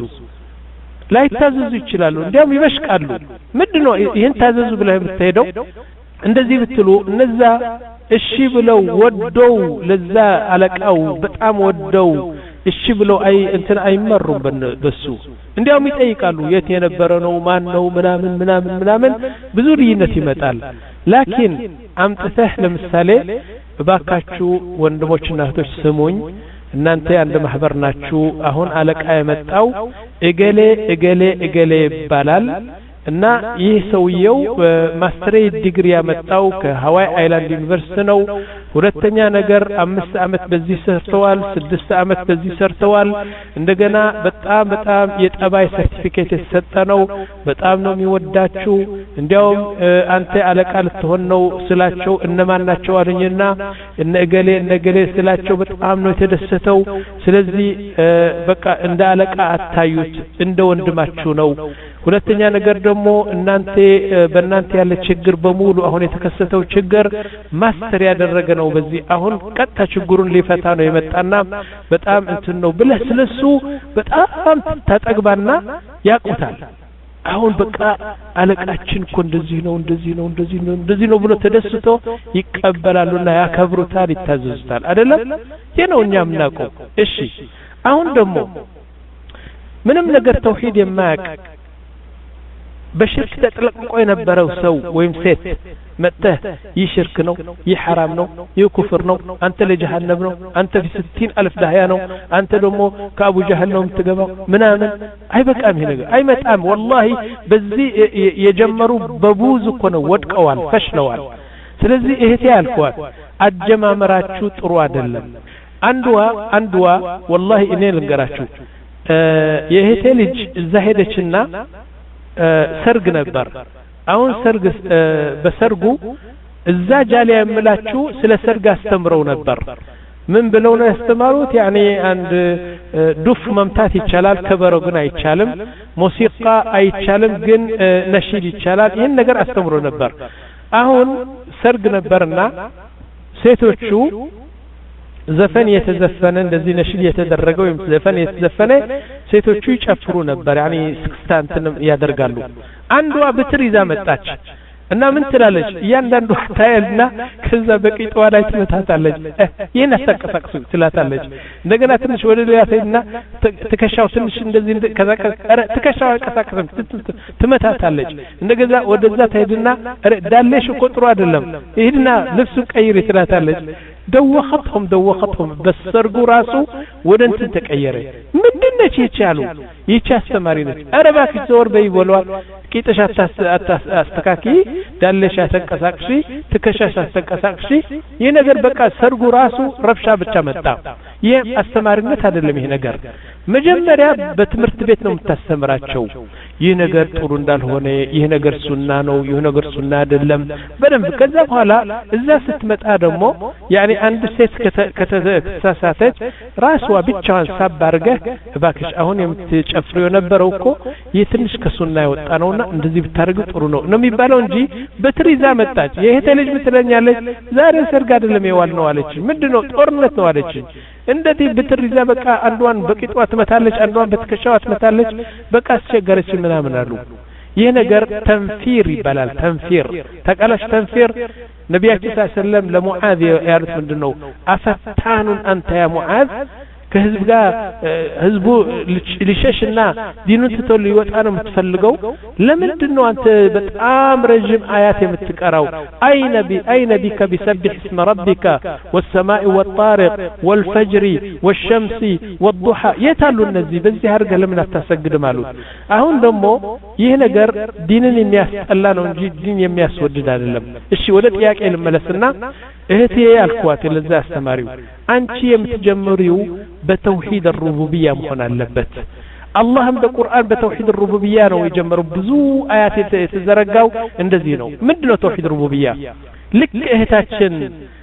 ላይታዘዙ ይችላሉ፣ እንዲያውም ይበሽቃሉ። ምንድነው ይሄን ታዘዙ ብለህ ብትሄደው እንደዚህ ብትሉ እነዛ እሺ ብለው ወደው ለዛ አለቃው በጣም ወደው እሺ ብለው አይ እንትን አይመሩም በሱ እንዲያውም ይጠይቃሉ የት የነበረ ነው ማን ነው ምናምን ምናምን ምናምን ብዙ ልዩነት ይመጣል። ላኪን አምጥተህ ለምሳሌ እባካችሁ ወንድሞችና እህቶች ስሙኝ፣ እናንተ አንድ ማህበር ናችሁ፣ አሁን አለቃ የመጣው እገሌ እገሌ እገሌ ይባላል እና ይህ ሰውየው ማስተሬት ዲግሪ ያመጣው ከሃዋይ አይላንድ ዩኒቨርሲቲ ነው ሁለተኛ ነገር አምስት አመት በዚህ ሰርተዋል ስድስት አመት በዚህ ሰርተዋል እንደገና በጣም በጣም የጠባይ ሰርቲፊኬት የተሰጠነው በጣም ነው የሚወዳችሁ እንዲያውም አንተ አለቃ ልትሆን ነው ስላቸው እነማን ናቸው አለኝና እነ እገሌ እነ እገሌ ስላቸው በጣም ነው የተደሰተው ስለዚህ በቃ እንደ አለቃ አታዩት እንደ ወንድማችሁ ነው ሁለተኛ ነገር ደግሞ እናንተ በእናንተ ያለ ችግር በሙሉ አሁን የተከሰተው ችግር ማስተር ያደረገ ነው በዚህ አሁን ቀጥታ ችግሩን ሊፈታ ነው የመጣና በጣም እንትን ነው ብለህ ስለሱ በጣም ተጠግባና ያቁታል አሁን በቃ አለቃችን እኮ እንደዚህ ነው እንደዚህ ነው እንደዚህ ነው እንደዚህ ነው ብሎ ተደስቶ ይቀበላሉና ያከብሩታል ይታዘዙታል አይደለም ይሄ ነው እኛ የምናውቀው እሺ አሁን ደግሞ ምንም ነገር ተውሂድ የማያውቅ በሽርክ ተጥለቅቆ የነበረው ሰው ወይም ሴት መጥተህ ይህ ሽርክ ነው ይህ حرام ነው ይህ ኩፍር ነው አንተ ለጀሃነም ነው አንተ في ستين ألف ዳህያ ነው አንተ ደግሞ ከአቡ ጀህል ነው የምትገባው ምናምን አይበቃም ይሄ ነገር አይመጣም والله በዚህ የጀመሩ በቡዝ እኮ ነው ወድቀዋል ፈሽለዋል ስለዚህ እህቴ ያልኳት አጀማመራችሁ ጥሩ አይደለም አንዱዋ አንዱዋ والله እኔ ልንገራችሁ የእህቴ ልጅ እዛ ሄደችና ሰርግ ነበር አሁን ሰርግ በሰርጉ እዛ ጃሊያ የምላችሁ ስለ ሰርግ አስተምረው ነበር ምን ብለው ነው ያስተማሩት ያኒ አንድ ዱፍ መምታት ይቻላል ከበሮ ግን አይቻልም ሙዚቃ አይቻልም ግን ነሺድ ይቻላል ይሄን ነገር አስተምሮ ነበር አሁን ሰርግ ነበርና ሴቶቹ ዘፈን የተዘፈነ እንደዚህ ነሽል የተደረገው ወይም ዘፈን የተዘፈነ ሴቶቹ ይጨፍሩ ነበር ያኒ ስክስታንትን ያደርጋሉ አንዷ ብትር ይዛ መጣች እና ምን ትላለች እያንዳንዱ ታይልና ከዛ በቂጧ ላይ ትመታታለች ይሄን አስተቀሳቅሱ ትላታለች እንደገና ትንሽ ወደ ሌላ ታይና ትከሻው ትንሽ እንደዚህ ከዛ ትከሻው አይቀሳቀስም ትመታታለች እንደገና ወደዛ ታይድና ዳለሽ ቁጥሩ አይደለም ይሄድና ልብሱን ቀይር ትላታለች دوختهم دوختهم በሰርጉ ራሱ ወደ እንትን ተቀየረ ምንድነች ይቻሉ ይቻ አስተማሪ ነች አረባክ ዞር በይወሏል ቂጥሽ አስተካኪ ዳለሽ አስተንቀሳቅሺ ትከሻሽ አስተንቀሳቅሺ ይሄ ነገር በቃ ሰርጉ ራሱ ረብሻ ብቻ መጣ ይሄ አስተማሪነት አይደለም ይሄ ነገር መጀመሪያ በትምህርት ቤት ነው የምታስተምራቸው ይሄ ነገር ጥሩ እንዳልሆነ ይሄ ነገር ሱና ነው ይሄ ነገር ሱና አይደለም በደንብ ከዛ በኋላ እዛ ስትመጣ ደግሞ ያኒ አንድ ሴት ከተሳሳተች ራስዋ ብቻዋን ሳባርገ እባክሽ አሁን የምትጨፍሪው ነበረው እኮ ይሄ ትንሽ ከሱና ይወጣ ነውና እንደዚህ ብታረግ ጥሩ ነው ነው የሚባለው እንጂ በትሪዛ መጣች የእህቴ ልጅ ብትለኛለች ዛሬ ሰርግ አይደለም የዋል ነው አለች ምንድነው ጦርነት ነው አለች እንደዚህ በትሪዛ በቃ አንዷን በቂጧ ትመታለች አንዷን በትከሻዋ ትመታለች በቃ አስቸገረች ምናምን አሉ ይሄ ነገር ተንፊር ይባላል ተንፊር ተቀላሽ ተንፊር ነብያችን ሰለላሁ ዐለይሂ ወሰለም ለሙዓዝ ያሉት ምንድነው አፈታኑን አንተ ያ ሙዓዝ ከህዝብ ጋር ህዝቡ ሊሸሽና ዲኑን ትቶ ሊወጣ ነው የምትፈልገው ለምንድነው አንተ በጣም ረጅም አያት የምትቀራው አይነ ቢ አይነ ቢከ ቢሰብህ اسم ربك والسماء والطارق والفجر والشمس والضحى የታሉ እነዚህ በዚህ አርገ ለምን አታሰግድ ማለት አሁን ደግሞ ይሄ ነገር ዲንን የሚያስጠላ ነው እንጂ ዲን የሚያስወድድ አይደለም እሺ ወደ ጥያቄ ልመለስና እህቴ አልኳት ለዛ አስተማሪው አንቺ የምትጀምሪው በተውሂድ الربوبيه መሆን አለበት አላህም በቁርአን በተውሂድ الربوبيه ነው የጀመረው ብዙ አያት የተዘረጋው እንደዚህ ነው ምንድነው ተውሂድ الربوبيه ልክ እህታችን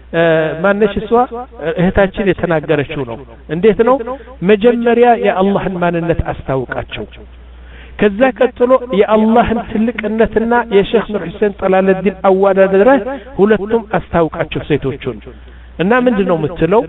ማነሽ እሷ እህታችን የተናገረችው ነው እንዴት ነው መጀመሪያ የአላህን ማንነት አስታውቃቸው ከዛ ቀጥሎ የአላህን ትልቅነትና የሼክ ኑር ሁሴን ጠላለዲን አዋዳደረ ሁለቱም አስታውቃቸው ሴቶቹን እና ምንድነው የምትለው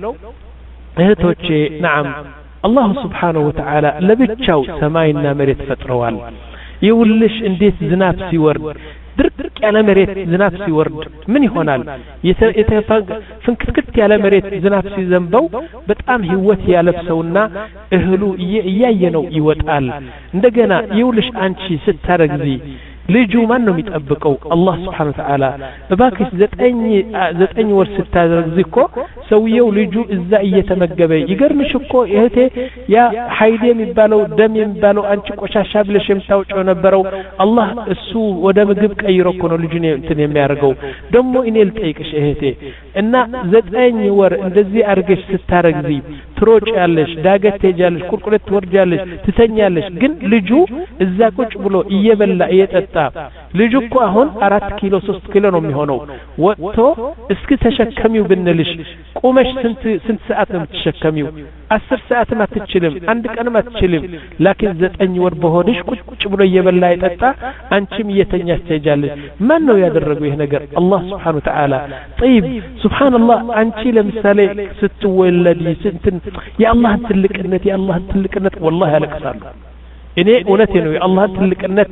እህቶቼ نعم الله سبحانه وتعالى ለብቻው ሰማይና መሬት ፈጥረዋል ይውልሽ እንዴት ዝናብ ሲወርድ ድርቅ ያለ መሬት ዝናብ ሲወርድ ምን ይሆናል የተፈንክ ፍንክትክት ያለ መሬት ዝናብ ሲዘንበው በጣም ህይወት ያለብሰውና እህሉ እያየ ነው ይወጣል እንደገና ይውልሽ አንቺ ስታረግዚ ልጁ ማን ነው የሚጠብቀው? አላህ Subhanahu Wa Ta'ala እባክህ ዘጠኝ ዘጠኝ ወር ስታደርግ እኮ ሰውየው ልጁ እዛ እየተመገበ ይገርምሽ እኮ እህቴ ያ ሀይድ የሚባለው ደም የሚባለው አንቺ ቆሻሻ ብለሽ የምታውጪው ነበረው አላህ እሱ ወደ ምግብ ቀይሮ እኮ ነው ልጁን እንትን የሚያደርገው። ደግሞ እኔ ልጠይቅሽ እህቴ እና ዘጠኝ ወር እንደዚህ አርገሽ ስታረግዚ ትሮጫለሽ፣ ዳገት ትሄጃለሽ፣ ቁልቁለት ትወርጃለሽ፣ ትተኛለሽ። ግን ልጁ እዛ ቁጭ ብሎ እየበላ እየጠጣ ልጁ እኮ አሁን አራት ኪሎ ሶስት ኪሎ ነው የሚሆነው። ወጥቶ እስኪ ተሸከሚው ብንልሽ ቆመሽ ስንት ስንት ሰዓት ነው የምትሸከሚው? አስር ሰዓትም አትችልም፣ አንድ ቀንም አትችልም። ላኪን ዘጠኝ ወር በሆድሽ ቁጭ ብሎ እየበላ እየጠጣ አንቺም እየተኛሽ ትሄጃለሽ። ማን ነው ያደረገው ይሄ ነገር? አላህ Subhanahu Wa Ta'ala። طيب ሱብሃንአላህ አንቺ ለምሳሌ ስትወለዲ ስንትን የአላህ ትልቅነት የአላህ ትልቅነት ወላሂ ያለቅሳሉ። እኔ እውነቴ ነው የአላህ ትልቅነት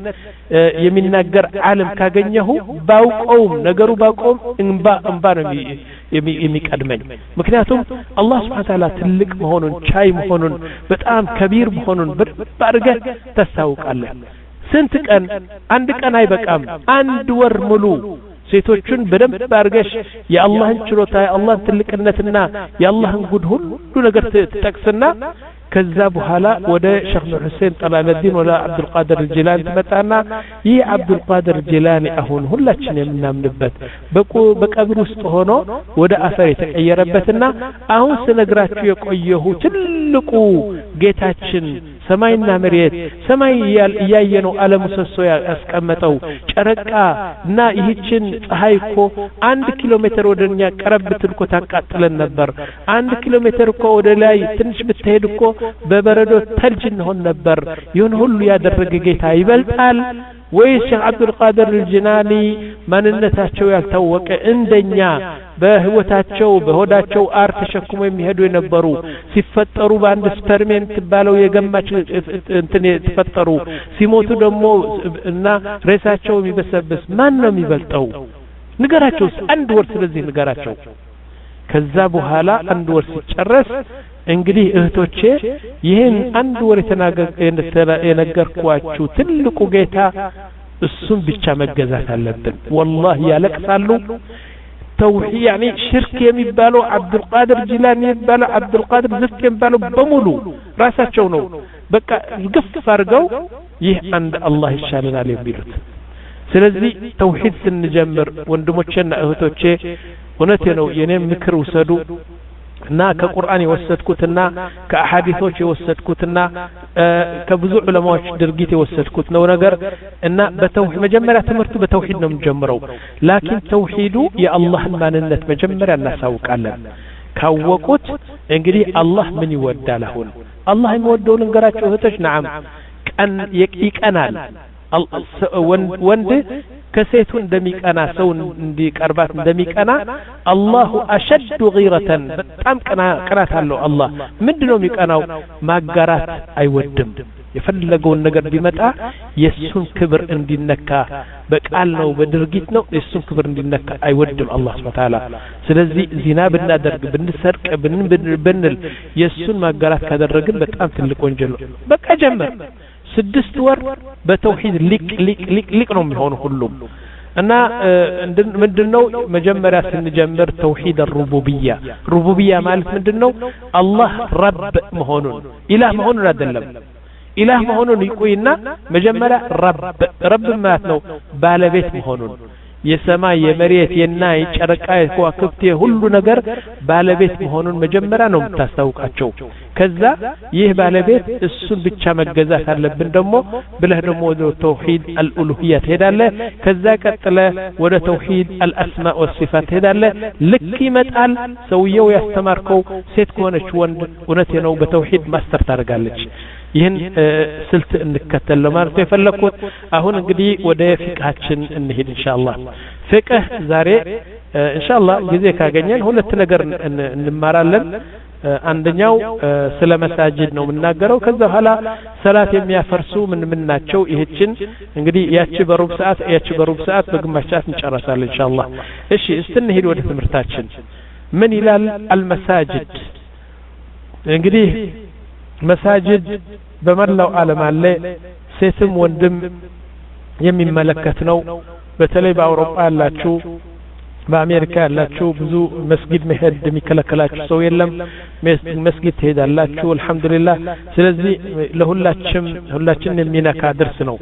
የሚናገር ዓለም ካገኘሁ ባውቀውም ነገሩ ባውቀውም እንባ እንባ ነው የሚቀድመኝ። ምክንያቱም አላህ Subhanahu Wa Ta'ala ትልቅ መሆኑን ቻይ መሆኑን በጣም ከቢር መሆኑን በርግህ ተሳውቃለህ። ስንት ቀን አንድ ቀን አይበቃም፣ አንድ ወር ሙሉ ሴቶቹን በደንብ አርገሽ የአላህን ችሎታ የአላህን ትልቅነትና የአላህን ጉድ ሁሉ ነገር ተጠቅስና ከዛ በኋላ ወደ ሼክ ኑር ሁሴን ጠላለዲን ወላ አብዱል ቃድር ጂላኒ ተመጣና ይህ አብዱል ቃድር ጂላኒ አሁን ሁላችን የምናምንበት በቀብር ውስጥ ሆኖ ወደ አፈር የተቀየረበትና አሁን ስነግራችሁ የቆየሁ ትልቁ ጌታችን ሰማይና መሬት ሰማይ ያያየነው ዓለም ሰሶ ያስቀመጠው ጨረቃ እና ይህችን ፀሐይ እኮ አንድ ኪሎ ሜትር ወደኛ ቀረብ ብትልኮ ታቃጥለን ነበር። አንድ ኪሎ ሜትር እኮ ወደ ላይ ትንሽ ብትሄድ እኮ በበረዶ ተልጅ እንሆን ነበር። ይሁን ሁሉ ያደረገ ጌታ ይበልጣል ወይስ ሼክ አብዱል ቃድር አልጂላኒ ማንነታቸው ያልታወቀ እንደኛ በህይወታቸው በሆዳቸው አር ተሸክሞ የሚሄዱ የነበሩ ሲፈጠሩ በአንድ ስፐርሜን ተባለው የገማች እንትን ተፈጠሩ ሲሞቱ ደግሞ እና ሬሳቸው የሚበሰብስ ማን ነው የሚበልጠው? ንገራቸው አንድ ወር ስለዚህ ንገራቸው። ከዛ በኋላ አንድ ወር ሲጨረስ እንግዲህ እህቶቼ ይሄን አንድ ወር የነገርኳችሁ ትልቁ ጌታ እሱን ብቻ መገዛት አለብን። ወላሂ ያለቅሳሉ። ተውሂድ ያኒ ሽርክ የሚባለው አብዱል ቃድር ጂላኒ የሚባለው አብዱል ቃድር ዝፍት የሚባለው በሙሉ ራሳቸው ነው በቃ ግፍ አድርገው ይህ አንድ አላህ ይሻለናል የሚሉት። ስለዚህ ተውሂድ ስንጀምር ወንድሞቼና እህቶቼ እውነቴ ነው የኔን ምክር ውሰዱ እና ከቁርአን የወሰድኩትና ከአሐዲሶች የወሰድኩትና ከብዙ ዑለማዎች ድርጊት የወሰድኩት ነው ነገር እና በተውሂድ መጀመሪያ ትምህርቱ በተውሂድ ነው የምንጀምረው። ላኪን ተውሂዱ የአላህን ማንነት መጀመሪያ እናሳውቃለን። ካወቁት እንግዲህ አላህ ምን ይወዳል? አሁን አላህ የሚወደው ልንገራችሁ እህቶች። ነዓም ቀን ይቀናል። ወንድ ከሴቱ እንደሚቀና ሰው እንዲቀርባት እንደሚቀና አላሁ አሸዱ ጊረተን በጣም ቀና ቀናት አለው አላህ። ምንድነው የሚቀናው? ማጋራት አይወድም። የፈለገውን ነገር ቢመጣ የሱን ክብር እንዲነካ በቃል ነው በድርጊት ነው የሱን ክብር እንዲነካ አይወድም አላህ Subhanahu Wa Ta'ala። ስለዚህ ዚና ብናደርግ ብንሰርቅ ብንል የሱን ማጋራት ካደረግን በጣም ትልቅ ወንጀል ነው። በቃ ጀመር ስድስት ወር በተውሂድ ሊቅ ሊቅ ሊቅ ሊቅ ነው የሚሆነው ሁሉም እና ምንድነው መጀመሪያ ስንጀምር ተውሂድ الربوبية ሩቡቢያ ማለት ምንድነው? አላህ ረብ መሆኑን ኢላህ መሆኑን አይደለም። ኢላህ መሆኑን ይቆይና መጀመሪያ ረብ ረብ ማለት ነው ባለቤት መሆኑን የሰማይ የመሬት የና የጨረቃ የከዋክብት ሁሉ ነገር ባለቤት መሆኑን መጀመሪያ ነው የምታስተዋውቃቸው። ከዛ ይህ ባለቤት እሱን ብቻ መገዛት አለብን ደግሞ ብለህ ደግሞ ወደ ተውሂድ አልኡሉሂያ ትሄዳለህ። ከዛ ቀጥለ ወደ ተውሂድ አልአስማ ወሲፋት ትሄዳለህ። ልክ ይመጣል ሰውየው ያስተማርከው ሴት ከሆነች ወንድ እውነቴ ነው በተውሂድ ማስተር ታደርጋለች። ይህን ስልት እንከተል ለማለት የፈለኩት። አሁን እንግዲህ ወደ ፍቅሃችን እንሄድ ኢንሻአላህ። ፍቅህ ዛሬ ኢንሻአላህ ጊዜ ካገኘን ሁለት ነገር እንማራለን። አንደኛው ስለ መሳጅድ ነው የምናገረው። ከዛ በኋላ ሰላት የሚያፈርሱ ምን ምን ናቸው? ይህችን እንግዲህ ያቺ በሩብ ሰዓት ያቺ በሩብ ሰዓት በግማሽ ሰዓት እንጨርሳለን ኢንሻአላህ። እሺ እስቲ እንሂድ ወደ ትምህርታችን። ምን ይላል አልመሳጅድ? እንግዲህ መሳጅድ በመላው ዓለም አለ። ሴትም ወንድም የሚመለከት ነው በተለይ በአውሮፓ ያላችሁ በአሜሪካ ያላችሁ ብዙ መስጊድ መሄድ የሚከለከላችሁ ሰው የለም መስጊድ ትሄዳላችሁ አልহামዱሊላህ ስለዚህ ለሁላችንም ሁላችንም የሚነካ ድርስ ነው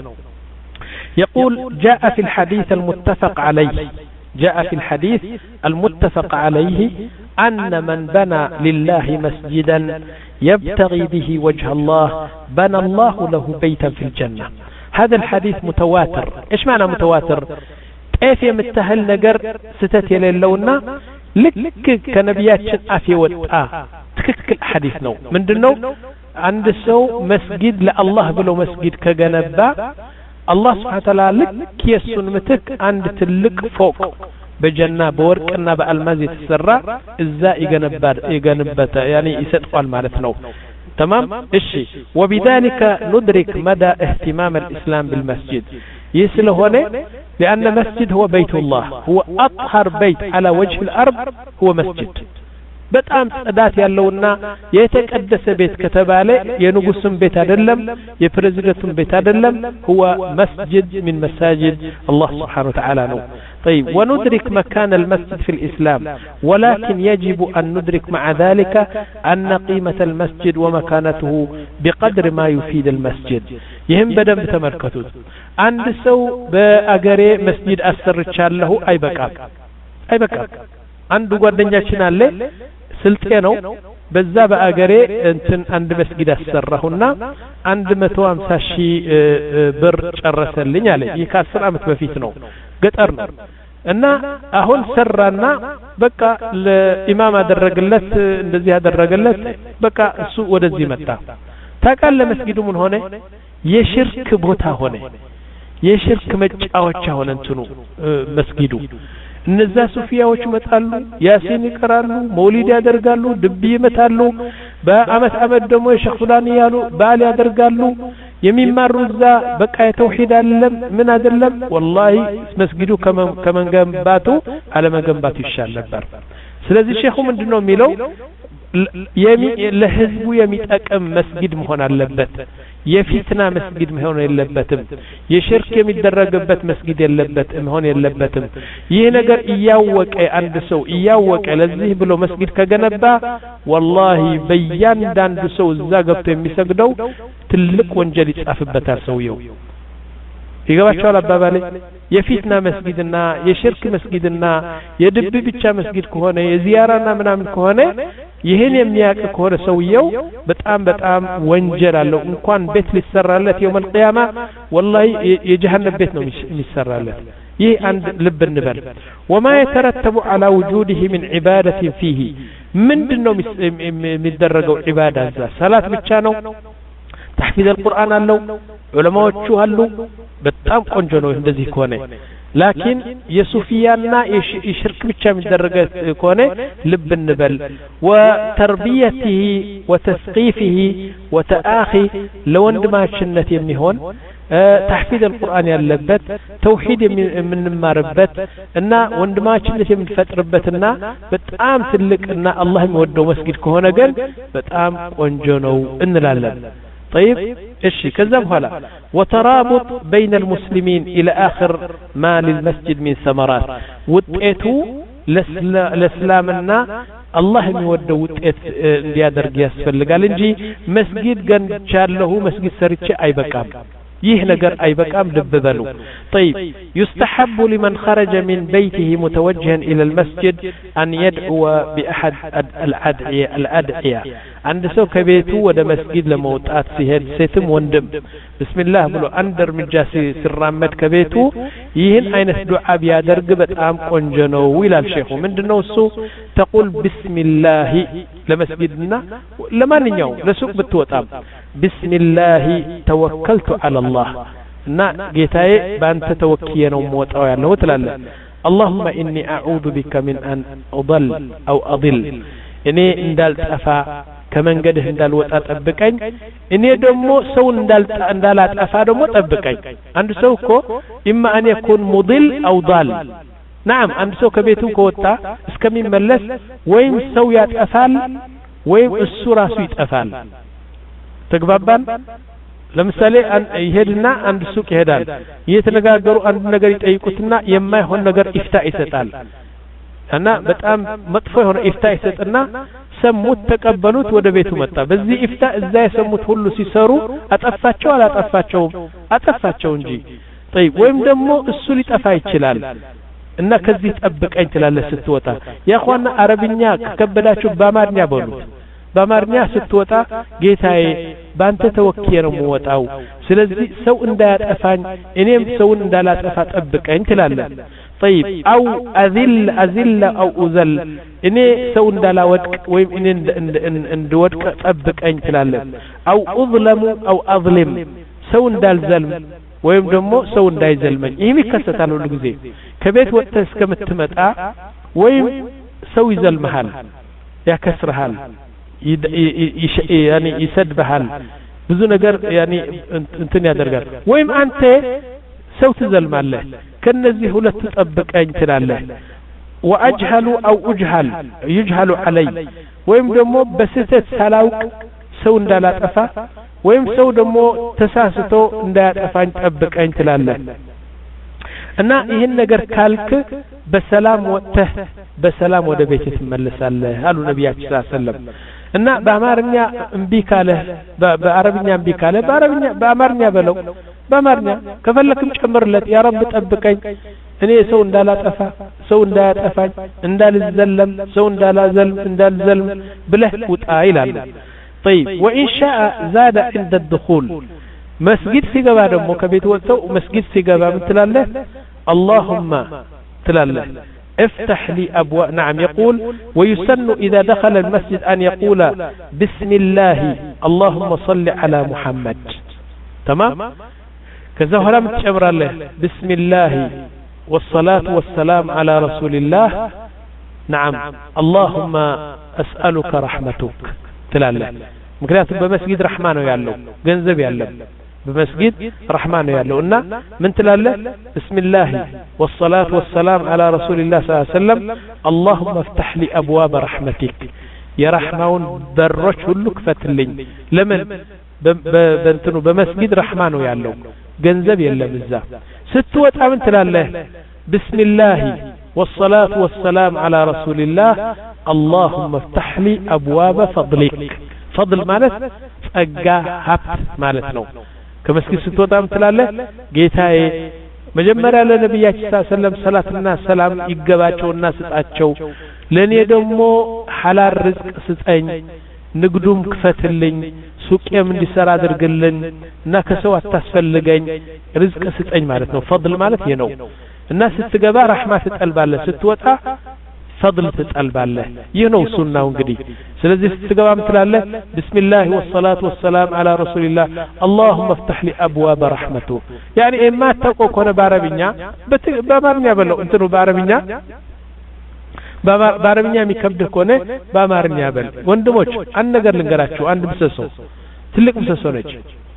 يقول جاء في الحديث المتفق عليه جاء في الحديث المتفق عليه أن من بنى لله مسجدا يبتغي به وجه الله بنى الله له بيتا في الجنة هذا الحديث متواتر إيش معنى متواتر كيف يمتهل نجر ستة يللونا لك كنبيات أفي وطا تككل حديث نو من دنو عند سو مسجد لله بلو مسجد كجنبا الله سبحانه وتعالى لك يسون متك عند تلك فوق بجنة بورقنا بألماس يتسرى إزا يجنبات يجنبت يعني يسدقال معناتنا تمام إشي وبذلك ندرك مدى اهتمام الإسلام بالمسجد يسل هنا لأن مسجد هو بيت الله هو أطهر بيت على وجه الأرض هو مسجد በጣም ጽዳት ያለውና የተቀደሰ ቤት ከተባለ የንጉስም ቤት አይደለም የፕሬዝዳንቱም ቤት አይደለም هو مسجد من مساجد الله سبحانه وتعالى ነው طيب وندرك مكان المسجد في الإسلام ولكن يجب أن ندرك مع ذلك أن قيمة المسجد ومكانته بقدر ما يفيد المسجد يهم بدم تمركزوت عند سو بأجري مسجد أسرتشاله أي بكاب أي بكاب አንዱ ጓደኛችን አለ ስልጤ ነው በዛ በአገሬ እንትን አንድ መስጊድ አሰራሁና አንድ መቶ ሃምሳ ሺህ ብር ጨረሰልኝ አለ ይህ ከአስር አመት በፊት ነው ገጠር ነው እና አሁን ሰራና በቃ ለኢማም አደረገለት እንደዚህ ያደረገለት በቃ እሱ ወደዚህ መጣ ታቃለ መስጊዱ ምን ሆነ የሽርክ ቦታ ሆነ የሽርክ መጫወቻ ሆነ እንትኑ መስጊዱ እነዛ ሱፊያዎች መጣሉ ያሲን ይቀራሉ መውሊድ ያደርጋሉ ድብ ይመታሉ በአመት አመት ደግሞ የሼክ ፉላኒ ያሉ ባል ያደርጋሉ የሚማሩ እዛ በቃ የተውሂድ አይደለም ምን አይደለም والله መስጊዱ ከመንገንባቱ አለመገንባቱ ይሻል ነበር ስለዚህ ሼኹ ምንድነው የሚለው ለህዝቡ የሚጠቅም መስጊድ መሆን አለበት የፊትና መስጊድ መሆን የለበትም የሽርክ የሚደረግበት መስጊድ የለበት መሆን የለበትም ይህ ነገር እያወቀ አንድ ሰው እያወቀ ለዚህ ብሎ መስጊድ ከገነባ والله በእያንዳንዱ ሰው እዛ ገብቶ የሚሰግደው ትልቅ ወንጀል ይጻፍበታል ሰውየው ይገባቸዋል አባባሌ የፊትና መስጊድና የሽርክ መስጊድና የድብ ብቻ መስጊድ ከሆነ የዚያራና ምናምን ከሆነ ይሄን የሚያውቅ ከሆነ ሰውየው በጣም በጣም ወንጀል አለው እንኳን ቤት ሊሰራለት يوم القيامه والله የጀሃነም ቤት ነው የሚሰራለት ይህ አንድ ልብ እንበል وما يترتب على وجوده من عباده فيه ምንድነው የሚደረገው ዒባዳ እዛ ሰላት ብቻ ነው تحفيظ القرآن አለው ዑለማዎቹ አሉ በጣም ቆንጆ ነው እንደዚህ ከሆነ لكن የሱፊያና የሽርክ ብቻ የሚደረገ ከሆነ ልብ እንበል وتربيته وتثقيفه وتآخي ለወንድማችነት የሚሆን تحفيظ القرآن ያለበት ተውሂድ የምንማርበት እና ወንድማችነት የምንፈጥርበትና በጣም ትልቅና አላህ የሚወደው መስጊድ ከሆነ ግን በጣም ቆንጆ ነው እንላለን طيب ايش كذا بحالا وترابط بين المسلمين الى اخر ما للمسجد من ثمرات وطئتو لاسلامنا الله የሚወደው ውጤት እንዲያደርግ ያስፈልጋል እንጂ መስጊድ ገንቻለሁ መስጊድ ሰርቼ አይበቃም ይህ ነገር አይበቃም ልብ በሉ طيب يستحب لمن خرج من بيته متوجها الى المسجد ان يدعو باحد الادعيه الادعيه عند سو كبيتو ወደ መስጊድ ለመውጣት ሲሄድ ሴትም ወንድም بسم ብሎ አንድ እርምጃ ሲራመድ ከቤቱ ይህን አይነት ዱዓ ቢያደርግ በጣም ቆንጆ ነው ይላል ሼኹ ምንድነው እሱ تقول بسم الله ለመስጊድና ለማንኛው ለሱቅ ብትወጣም بسم الله توكلت على الله እና ጌታዬ ባንተ ተወክዬ ነው ሞጣው ያለው ትላለ اللهم اني اعوذ بك من ان اضل او اضل እኔ እንዳልጠፋ ከመንገድህ እንዳልወጣ ጠብቀኝ እኔ ደግሞ ሰው እንዳልጣ እንዳላጠፋ ደግሞ ጠብቀኝ አንድ ሰው እኮ اما ان يكون مضل او ضال نعم አንድ ሰው ከቤቱ ከወጣ እስከሚመለስ ወይም ሰው ያጠፋል ወይም እሱ ራሱ ይጠፋል ተግባባን ለምሳሌ ይሄድና አንድ ሱቅ ይሄዳል እየተነጋገሩ አንድ ነገር ይጠይቁትና የማይሆን ነገር ኢፍታ ይሰጣል እና በጣም መጥፎ የሆነ ኢፍታ ይሰጥና ሰሙት ተቀበሉት ወደ ቤቱ መጣ በዚህ ኢፍታ እዛ የሰሙት ሁሉ ሲሰሩ አጠፋቸው አላጠፋቸው አጠፋቸው እንጂ طيب ወይም ደግሞ እሱ ሊጠፋ ይችላል እና ከዚህ ጠብቀኝ ትላለህ ስትወጣ ያኳና አረብኛ ከከበዳችሁ በአማርኛ በሉት በአማርኛ ስትወጣ ጌታዬ ባንተ ተወክዬ ነው የምወጣው ስለዚህ ሰው እንዳያጠፋኝ እኔም ሰውን እንዳላጠፋ ጠብቀኝ ትላለህ طيب او اذل اذل او اذل እኔ ሰው እንዳላወድቅ ወይም እኔ እንድወድቅ ጠብቀኝ ትላለህ او اظلم او اظلم ሰው እንዳልዘልም ወይም ደግሞ ሰው እንዳይዘልመኝ ይሄም ይከሰታል ሁሉ ጊዜ ከቤት ወጥተህ እስከምትመጣ ወይም ሰው ይዘልምሃል ያከስርሃል ያኒ ይሰድብሃል ብዙ ነገር ያኒ እንትን ያደርጋል ወይም አንተ ሰው ትዘልማለህ ከነዚህ ሁለት ተጠብቀኝ ትላለህ واجهل او اجهل يجهل علي ወይም ደግሞ በስህተት ሳላውቅ ሰው እንዳላጠፋ ወይም ሰው ደግሞ ተሳስቶ እንዳያጠፋኝ ጠብቀኝ ትላለህ እና ይሄን ነገር ካልክ በሰላም ወጥተህ በሰላም ወደ ቤት ትመለሳለህ አሉ ነብያችን ሰለላሁ ዐለይሂ ወሰለም እና በአማርኛ እምቢ ካለ በአረብኛ እምቢ ካለ በአረብኛ በአማርኛ በለው በአማርኛ ከፈለክም ጨምርለት ያ ረብ ጠብቀኝ እኔ ሰው እንዳላጠፋ ሰው እንዳያጠፋኝ እንዳልዘለም ሰው እንዳላዘልም እንዳልዘልም ብለህ ውጣ ይላል طيب وان شاء زاد عند الدخول مسجد ሲገባ ደግሞ ከቤት ወጥተው መስጊድ ሲገባ ምትላለህ اللهم تلالله افتح لي ابواب نعم يقول ويسن اذا دخل المسجد ان يقول بسم الله اللهم صل على محمد تمام كذا هلا متشمر له بسم الله والصلاة والسلام على رسول الله نعم اللهم أسألك رحمتك تلاله مكنياتهم بمسجد رحمانه يالله جنزب يالله بمسجد رحمانه يالله إنا من تلاله بسم الله والصلاة والسلام على رسول الله صلى الله عليه وسلم اللهم افتح لي أبواب رحمتك يا رحمون برش لك فتلين لمن بنتنو بمسجد رحمانه يالله جنزب يالله بالزا ستوة من تلاله بسم الله والصلاة والسلام على رسول الله اللهم افتح لي أبواب فضلك فضل مالت أجا هبت مالتنا كمسكي ستوة من تلاله جيتاي مجمرة لنبي صلى الله عليه وسلم صلاة الناس سلام يقباتشو الناس ستأتشو لن يدمو حلال رزق ستأين ንግዱም ክፈትልኝ ሱቄም እንዲሰራ አድርግልኝ እና ከሰው አታስፈልገኝ ርዝቅ ስጠኝ ማለት ነው ፈضል ማለት ይሄ ነው እና ስትገባ ረህማ ትጠልባለህ ስትወጣ ፈضል ትጠልባለህ ይሄ ነው ሱናው እንግዲህ ስለዚህ ስትገባ ምትላለህ ቢስሚላህ ወሰላቱ ወሰላም على رسول الله اللهم افتح لي ابواب رحمته يعني اما ተቆቆነ በአረብኛ በአማርኛ በለው እንትኑ በአረብኛ በአረብኛ የሚከብድ ከሆነ በአማርኛ በል ወንድሞች አንድ ነገር ልንገራችሁ አንድ ምሰሶ ትልቅ ምሰሶ ነች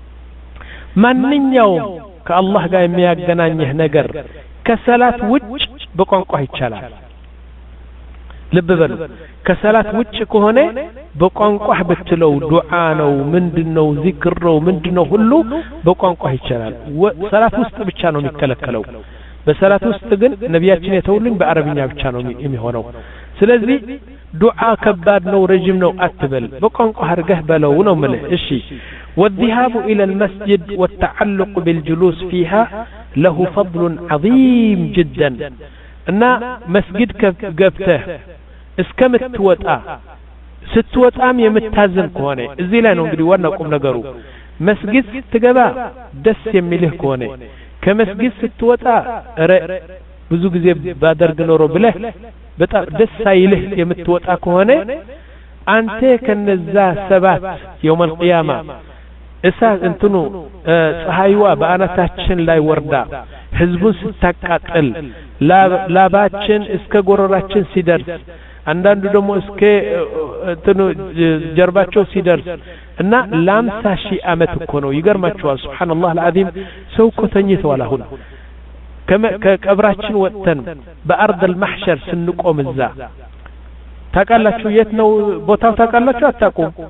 ማንኛውም ከአላህ ጋር የሚያገናኝህ ነገር ከሰላት ውጭ በቋንቋ ይቻላል ልብ በሉ ከሰላት ውጭ ከሆነ በቋንቋ ብትለው ዱዓ ነው ምንድነው ዚክር ነው ምንድነው ሁሉ በቋንቋ ይቻላል ሰላት ውስጥ ብቻ ነው የሚከለከለው በሰላት ውስጥ ግን ነብያችን የተውልን በአረብኛ ብቻ ነው የሚሆነው ስለዚህ ዱዓ ከባድ ነው ረጅም ነው አትበል በቋንቋ አርገህ በለው ነው ማለት እሺ والذهاب الى المسجد والتعلق بالجلوس فيها له فضل عظيم جدا እና መስጊድ ገብተህ እስከምትወጣ ስትወጣም የምታዘን ከሆነ እዚህ ላይ ነው እንግዲህ ዋናው ቁም ነገሩ መስጊድ ስትገባ ደስ የሚልህ ከሆነ ከመስጊድ ስትወጣ ብዙ ጊዜ ባደርግ ኖሮ ብለህ በጣም ደስ አይልህ የምትወጣ ከሆነ አንተ ከነዛ ሰባት يوم القيامه እሳት እንትኑ ፀሐይዋ በአናታችን ላይ ወርዳ ህዝቡን ስታቃጥል ላባችን እስከ ጎረራችን ሲደርስ አንዳንዱ ደግሞ እስከ እንትኑ ጀርባቸው ሲደርስ እና ለአምሳ ሺህ አመት እኮ ነው ይገርማችኋል ሱብሃንአላህ العظيم ሰው እኮ ተኝተዋል አሁን ከቀብራችን ወጥተን በአርድ المحشر ስንቆም እዛ ታውቃላችሁ የት ነው ቦታው ታውቃላችሁ አታውቁም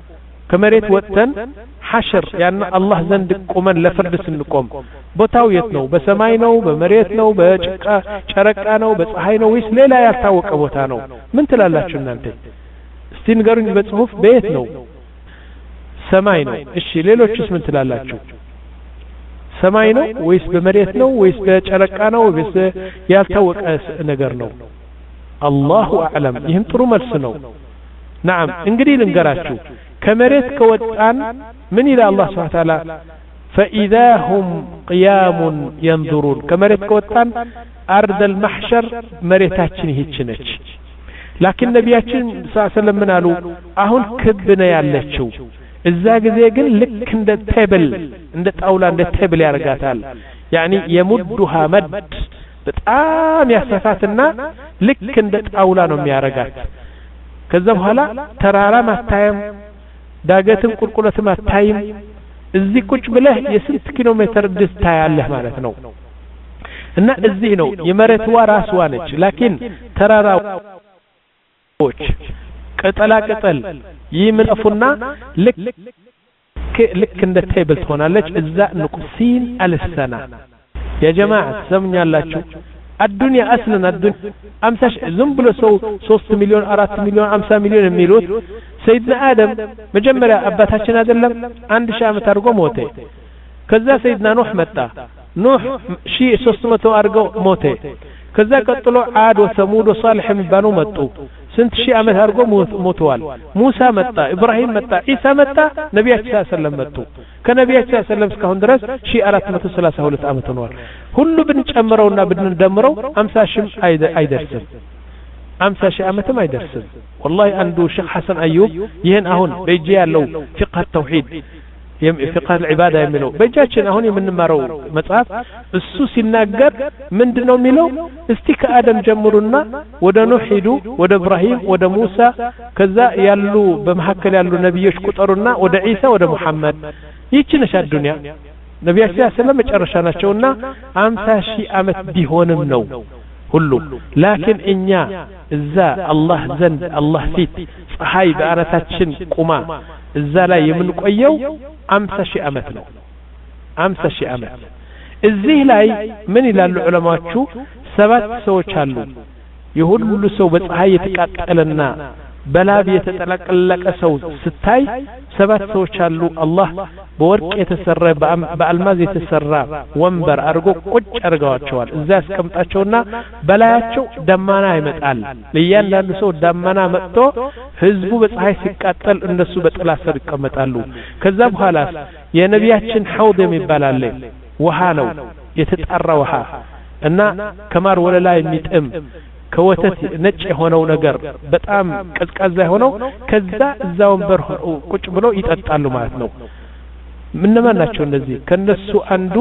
ከመሬት ወጥተን ሐሽር ያና አላህ ዘንድ ቆመን ለፍርድ ስንቆም ቦታው የት ነው? በሰማይ ነው? በመሬት ነው? በጭቃ ጨረቃ ነው? በፀሐይ ነው? ወይስ ሌላ ያልታወቀ ቦታ ነው? ምን ትላላችሁ እናንተ? እስቲ ንገሩኝ በጽሁፍ በየት ነው? ሰማይ ነው። እሺ ሌሎችስ ምን ትላላችሁ? ሰማይ ነው ወይስ በመሬት ነው ወይስ በጨረቃ ነው ወይስ ያልታወቀ ነገር ነው? አላሁ አዕለም። ይህን ጥሩ መልስ ነው። نعم እንግዲህ ልንገራችሁ ከመሬት ከወጣን ምን ይላል አላህ Subhanahu Wa Ta'ala فإذا هم قيام ينظرون ከመሬት ከወጣን አርድ المحشر መሬታችን ይህች ነች ላኪን ነቢያችን ሰለላሁ ዐለይሂ ወሰለም ምን አሉ አሁን ክብ ነው ያለችው እዛ ጊዜ ግን ልክ እንደ ቴብል እንደ ጣውላ እንደ ቴብል ያርጋታል يعني يمدها مد በጣም ያሰፋትና ልክ እንደ ጣውላ ነው የሚያረጋት ከዛ በኋላ ተራራ ማታየም ዳገትም ቁልቁለትም አታይም እዚህ ቁጭ ብለህ የስንት ኪሎ ሜትር ድረስ ታያለህ ማለት ነው እና እዚህ ነው የመሬትዋ ራስዋ ነች ላኪን ተራራዎች ቅጠላ ቅጠል ይምለፉና ልክ ልክ እንደ ቴብል ትሆናለች እዛ ንቁሲን አልሰና يا جماعة سمعنا الدنيا أصلا الدنيا أمسش زنبل سو ሶስት مليون أربعة مليون خمسة مليون የሚሉት سيدنا آدم መጀመሪያ አባታችን አይደለም አንድ ሺህ ዓመት አድርጎ ሞተ ከዛ سيدنا ኖህ መጣ ኖህ ሺህ ሦስት መቶ አድርጎ ሞተ ከዛ ቀጥሎ ዓድ ወሰሙድ ወሷሊህ የሚባሉ መጡ ስንት ሺህ ዓመት አድርጎ ሞተዋል ሙሳ መጣ ኢብራሂም መጣ ኢሳ መጣ ነብያችን ሰለላሁ መጡ ከነብያችን ሰለላሁ እስካሁን ድረስ ሺህ አራት መቶ ሰላሳ ሁለት ዓመት ሆኗል ሁሉ ብንጨምረውና ብንደምረው ሃምሳ ሺህ አይደርስም ሃምሳ ሺህ ዓመትም አይደርስም والله አንዱ ሼክ ሐሰን አዩብ ይሄን አሁን በእጄ ያለው ፍቅህ ተውሂድ ፍቅህ العباده የሚለው በእጃችን አሁን የምንማረው መጽሐፍ እሱ ሲናገር ምንድነው የሚለው እስቲ ከአደም ጀምሩና ወደ ኖህ ሄዱ ወደ ኢብራሂም ወደ ሙሳ ከዛ ያሉ በመሐከል ያሉ ነብዮች ቁጠሩና ወደ ኢሳ ወደ መሐመድ ይህች ነች ዱንያ ነብያችን ሰለላሁ መጨረሻ ናቸውና ሃምሳ ሺህ ዓመት ቢሆንም ነው ሁሉ ላኪን እኛ እዛ አላህ ዘንድ አላህ ፊት ፀሐይ በአናታችን ቁማ እዛ ላይ የምንቆየው ሃምሳ ሺህ ዓመት ነው ሃምሳ ሺህ ዓመት እዚህ ላይ ምን ይላሉ ዑለማዎቹ ሰባት ሰዎች አሉ የሁሉ ሰው በፀሐይ የተቃጠለና በላብ የተጠለቀለቀ ሰው ስታይ ሰባት ሰዎች አሉ አላህ በወርቅ የተሰራ በአልማዝ የተሰራ ወንበር አድርጎ ቁጭ አድርገዋቸዋል እዛ ያስቀምጣቸውና በላያቸው ደማና ይመጣል ለእያንዳንዱ ሰው ደማና መጥቶ ህዝቡ በፀሐይ ሲቃጠል እነሱ በጥላ ስር ይቀመጣሉ ከዛ በኋላ የነቢያችን ሐውድ የሚባል አለ ውሃ ነው የተጣራ ውሃ እና ከማር ወለላ የሚጥም ከወተት ነጭ የሆነው ነገር በጣም ቀዝቃዛ የሆነው ከዛ እዛው ወንበር ቁጭ ብሎ ይጠጣሉ ማለት ነው ምንማን ናቸው እነዚህ ከነሱ አንዱ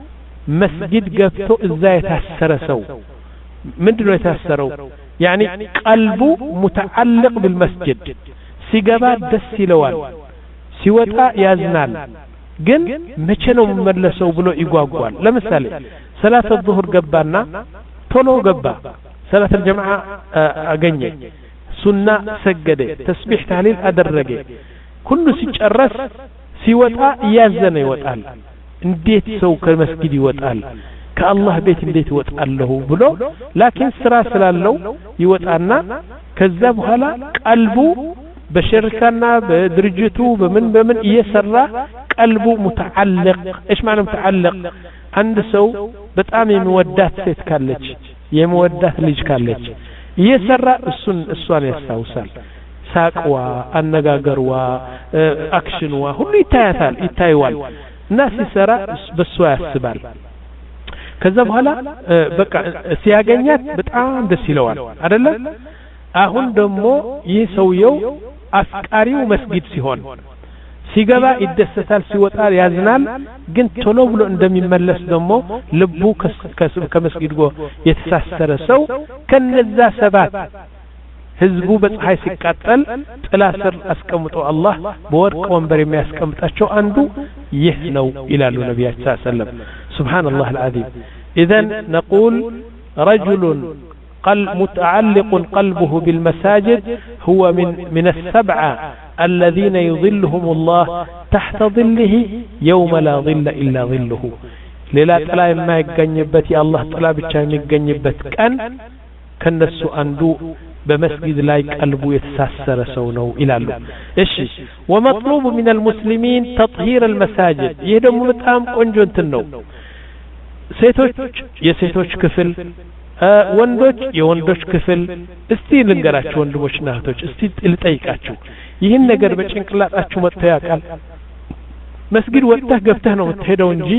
መስጊድ ገብቶ እዛ የታሰረ ሰው ምንድነው የታሰረው يعني قلبه متعلق بالمسجد ሲገባ ደስ ይለዋል ሲወጣ ያዝናል ግን መቼ ነው መመለሰው ብሎ ይጓጓል ለምሳሌ ሰላት الظهر ገባና ቶሎ ገባ ሰላት الجماعه አገኘ ሱና ሰገደ ተስቢህ ታህሊል አደረገ ሁሉ ሲጨረስ ሲወጣ ያዘነ ይወጣል እንዴት ሰው ከመስጊድ ይወጣል ከአላህ ቤት እንዴት ይወጣለሁ ብሎ ላኪን ስራ ስላለው ይወጣና ከዛ በኋላ ቀልቡ በሽርካና በድርጅቱ በምን በምን እየሰራ ቀልቡ متعلق ايش معنى متعلق አንድ ሰው በጣም የሚወዳት ሴት ካለች የሚወዳት ልጅ ካለች እየሰራ እሱን እሷን ያስታውሳል ሳቅዋ አነጋገርዋ አክሽንዋ ሁሉ ይታያታል ይታይዋል እና ሲሰራ በሷ ያስባል ከዛ በኋላ በቃ ሲያገኛት በጣም ደስ ይለዋል አይደለ አሁን ደግሞ ይህ ሰውየው አፍቃሪው መስጊድ ሲሆን ሲገባ ይደሰታል ሲወጣ ያዝናል ግን ቶሎ ብሎ እንደሚመለስ ደግሞ ልቡ ከመስጊድ ጋር የተሳሰረ ሰው ከነዛ ሰባት ህዝቡ በፀሐይ ሲቃጠል ጥላ ስር አስቀምጦ አላህ በወርቅ ወንበር የሚያስቀምጣቸው አንዱ ይህ ነው ይላሉ ነብያችን ሰለላሁ ዐለይሂ ወሰለም ሱብሃንአላህ አልዓዚም اذا نقول رجل قلب متعلق قلبه بالمساجد هو من من السبعه الذين يظلهم الله تحت ظله يوم لا ظل إلا ظله ሌላ ጥላ የማይገኝበት የአላህ ጥላ ብቻ የሚገኝበት ቀን ከነሱ አንዱ በመስጊድ ላይ ቀልቡ የተሳሰረ ሰው ነው ይላሉ። እሺ ومطلوب من المسلمين تطهير المساجد ይሄ ደግሞ በጣም ቆንጆ እንትን ነው። ሴቶች የሴቶች ክፍል፣ ወንዶች የወንዶች ክፍል። እስቲ ልንገራችሁ ወንድሞችና እህቶች፣ እስቲ ልጠይቃችሁ፣ ይህን ነገር በጭንቅላታችሁ መጥቶ ያውቃል? መስጊድ ወጥተህ ገብተህ ነው የምትሄደው እንጂ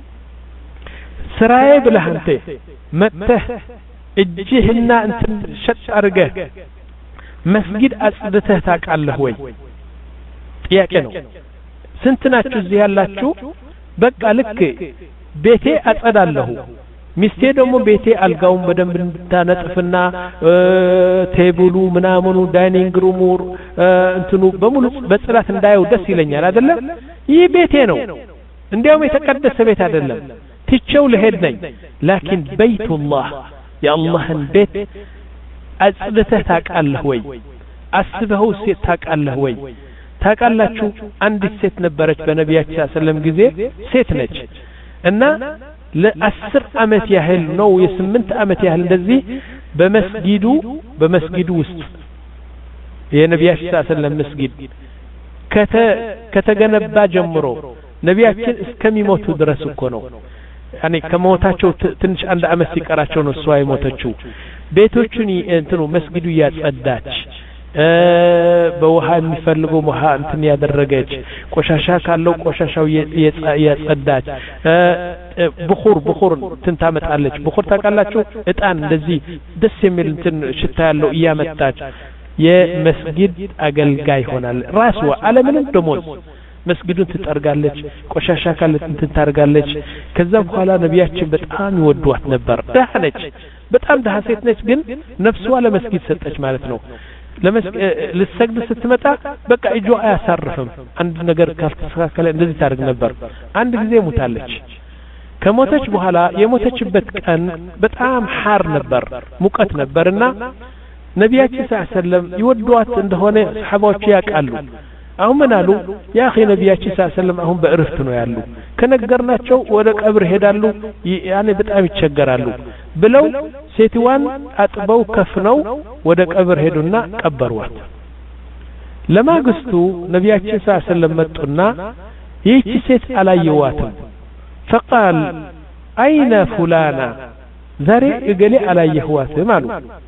ስራዬ ብለህ አንተ መጥተህ እጅህና እንትን ሸጥ አድርገህ መስጊድ አጽድተህ ታውቃለህ ወይ? ጥያቄ ነው። ስንት ናችሁ እዚህ ያላችሁ? በቃ ልክ ቤቴ አጸዳለሁ፣ ሚስቴ ደግሞ ቤቴ አልጋውን በደንብ እንድታነጥፍና ቴብሉ ምናምኑ ዳይኒንግ ሩሙ እንትኑ በሙሉ በጽዳት እንዳየው ደስ ይለኛል አይደለም? ይህ ቤቴ ነው፣ እንዲያውም የተቀደሰ ቤት አይደለም፣ ትቼው ልሄድ ነኝ። ላኪን በይቱላህ የአላህን ቤት አጽድተህ ታውቃለህ ወይ? አስበኸው ሴት ታውቃለህ ወይ? ታውቃላችሁ? አንዲት ሴት ነበረች በነቢያችን ሰለላሁ ዐለይሂ ወሰለም ጊዜ፣ ሴት ነች እና ለአስር አመት ያህል ነው የስምንት አመት ያህል እንደዚህ በመስጊዱ በመስጊዱ ውስጥ የነቢያችን ሰለላሁ ዐለይሂ ወሰለም መስጊድ ከተገነባ ጀምሮ ነቢያችን እስከሚሞቱ ድረስ እኮ ነው። ያኔ ከሞታቸው ትንሽ አንድ አመት ሲቀራቸው ነው እሷ የሞተችው። ቤቶቹን እንትኑ መስጊዱ ያጸዳች፣ በውሃ የሚፈልገው ውሃ እንትን ያደረገች፣ ቆሻሻ ካለው ቆሻሻው ያጸዳች፣ ብኹር ብኹር እንትን ታመጣለች። ብኹር ታውቃላችሁ? እጣን እንደዚህ ደስ የሚል እንትን ሽታ ያለው እያመጣች የመስጊድ አገልጋይ ሆናል። ራስዋ አለምንም ደሞዝ መስጊዱን ትጠርጋለች፣ ቆሻሻ ካለ እንትን ታርጋለች። ከዛ በኋላ ነቢያችን በጣም ይወዷት ነበር። ደሃ ነች፣ በጣም ደሃ ሴት ነች፣ ግን ነፍሷ ለመስጊድ ሰጠች ማለት ነው። ለመስጊድ ልትሰግድ ስትመጣ በቃ እጇ አያሳርፍም። አንድ ነገር ካልተስተካከለ እንደዚህ ታርግ ነበር። አንድ ጊዜ ሞታለች። ከሞተች በኋላ የሞተችበት ቀን በጣም ሐር ነበር፣ ሙቀት ነበርና ነቢያችን ሰለላሁ ዐለይሂ ወሰለም ይወዷት እንደሆነ ሰሃባዎች ያውቃሉ። አሁን ምን አሉ? ያ አኺ ነቢያችን ሰለላሁ ዐለይሂ ወሰለም አሁን በእረፍት ነው ያሉ፣ ከነገርናቸው ወደ ቀብር ሄዳሉ፣ ያኔ በጣም ይቸገራሉ ብለው ሴትዋን አጥበው ከፍነው ወደ ቀብር ሄዱና ቀበሯት። ለማግስቱ ነቢያችን ሰለላሁ ዐለይሂ ወሰለም መጡና ይህች ሴት አላየዋትም። فقال أين فلانا ዛሬ እገሌ አላየኋትም አሉ።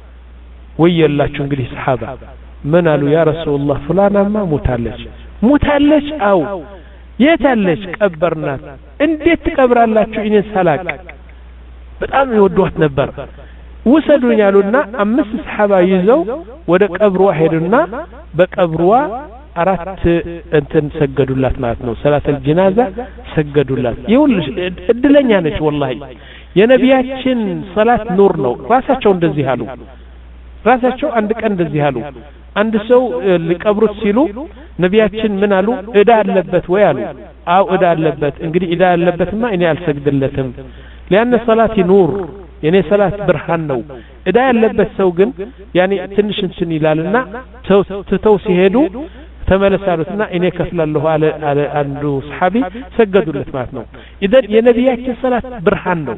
ወየላችሁ እንግዲህ ሰሃባ ምን አሉ? ያ ረሱላህ ፍላናማ ሞታለች። ሞታለች? አው የታለች? ቀበርናት። እንዴት ትቀብራላችሁ እኔን ሳላቅ? በጣም ይወዷት ነበር። ውሰዱኝ አሉና አምስት ሰሃባ ይዘው ወደ ቀብሯ ሄዱና በቀብሯ አራት እንትን ሰገዱላት ማለት ነው። ሰላተል ጀናዛ ሰገዱላት። ይኸውልሽ እድለኛ ነች ወላሂ። የነቢያችን ሰላት ኑር ነው። ራሳቸው እንደዚህ አሉ። ራሳቸው አንድ ቀን እንደዚህ አሉ። አንድ ሰው ሊቀብሩት ሲሉ ነቢያችን ምን አሉ? እዳ አለበት ወይ አሉ። አው እዳ አለበት። እንግዲህ እዳ አለበትማ እኔ አልሰግድለትም። ለአንነ ሰላቲ ኑር፣ የኔ ሰላት ብርሃን ነው። እዳ ያለበት ሰው ግን ያኔ ትንሽ እንትን ይላልና ተው ሲሄዱ ተመለሳሉትና እኔ ከፍላለሁ አለ አለ አንዱ ሰሃቢ ሰገዱለት ማለት ነው። ኢደን የነቢያችን ሰላት ብርሃን ነው።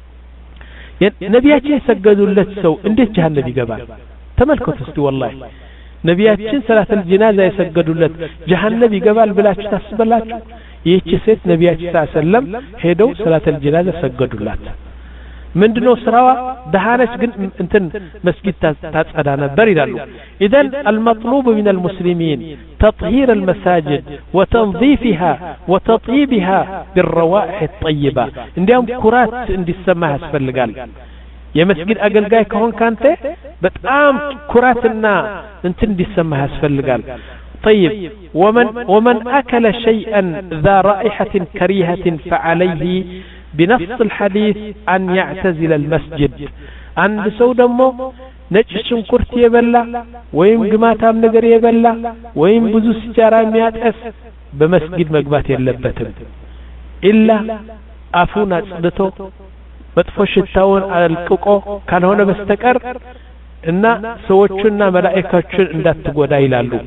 ነቢያችን የሰገዱለት ሰው እንዴት ጀሃነም ይገባል? ተመልከቱ እስቲ ወላሂ ነቢያችን ሰላተል ጀናዛ የሰገዱለት ጀሃነም ይገባል ብላችሁ ታስባላችሁ? ይህች ሴት ነቢያችን ሰለላሁ ዐለይሂ ወሰለም ሄደው ሰላተል ጀናዛ ሰገዱላት። ምንድነው ስራዋ? ደሃነች ግን እንትን መስጊድ ታጸዳ ነበር ይላሉ። ኢዘን المطلوب من المسلمين تطهير المساجد وتنظيفها وتطيبها بالروائح الطيبة እንዲያም ኩራት እንዲሰማ ያስፈልጋል። የመስጊድ አገልጋይ ከሆን ካንተ በጣም ኩራትና እንትን እንዲሰማ ያስፈልጋል። طيب ومن ومن أكل شيئا ذا رائحة كريهة فعليه بنص الحديث أن يعتزل المسجد. عند سو دمو ነጭ ሽንኩርት የበላ ወይም ግማታም ነገር የበላ ወይም ብዙ ሲጃራ የሚያጠስ በመስጊድ መግባት የለበትም። ኢላ አፉን አጽድቶ መጥፎ ሽታውን አልቅቆ ካልሆነ በስተቀር እና ሰዎችና መላእክቶችን እንዳትጎዳ ይላሉ።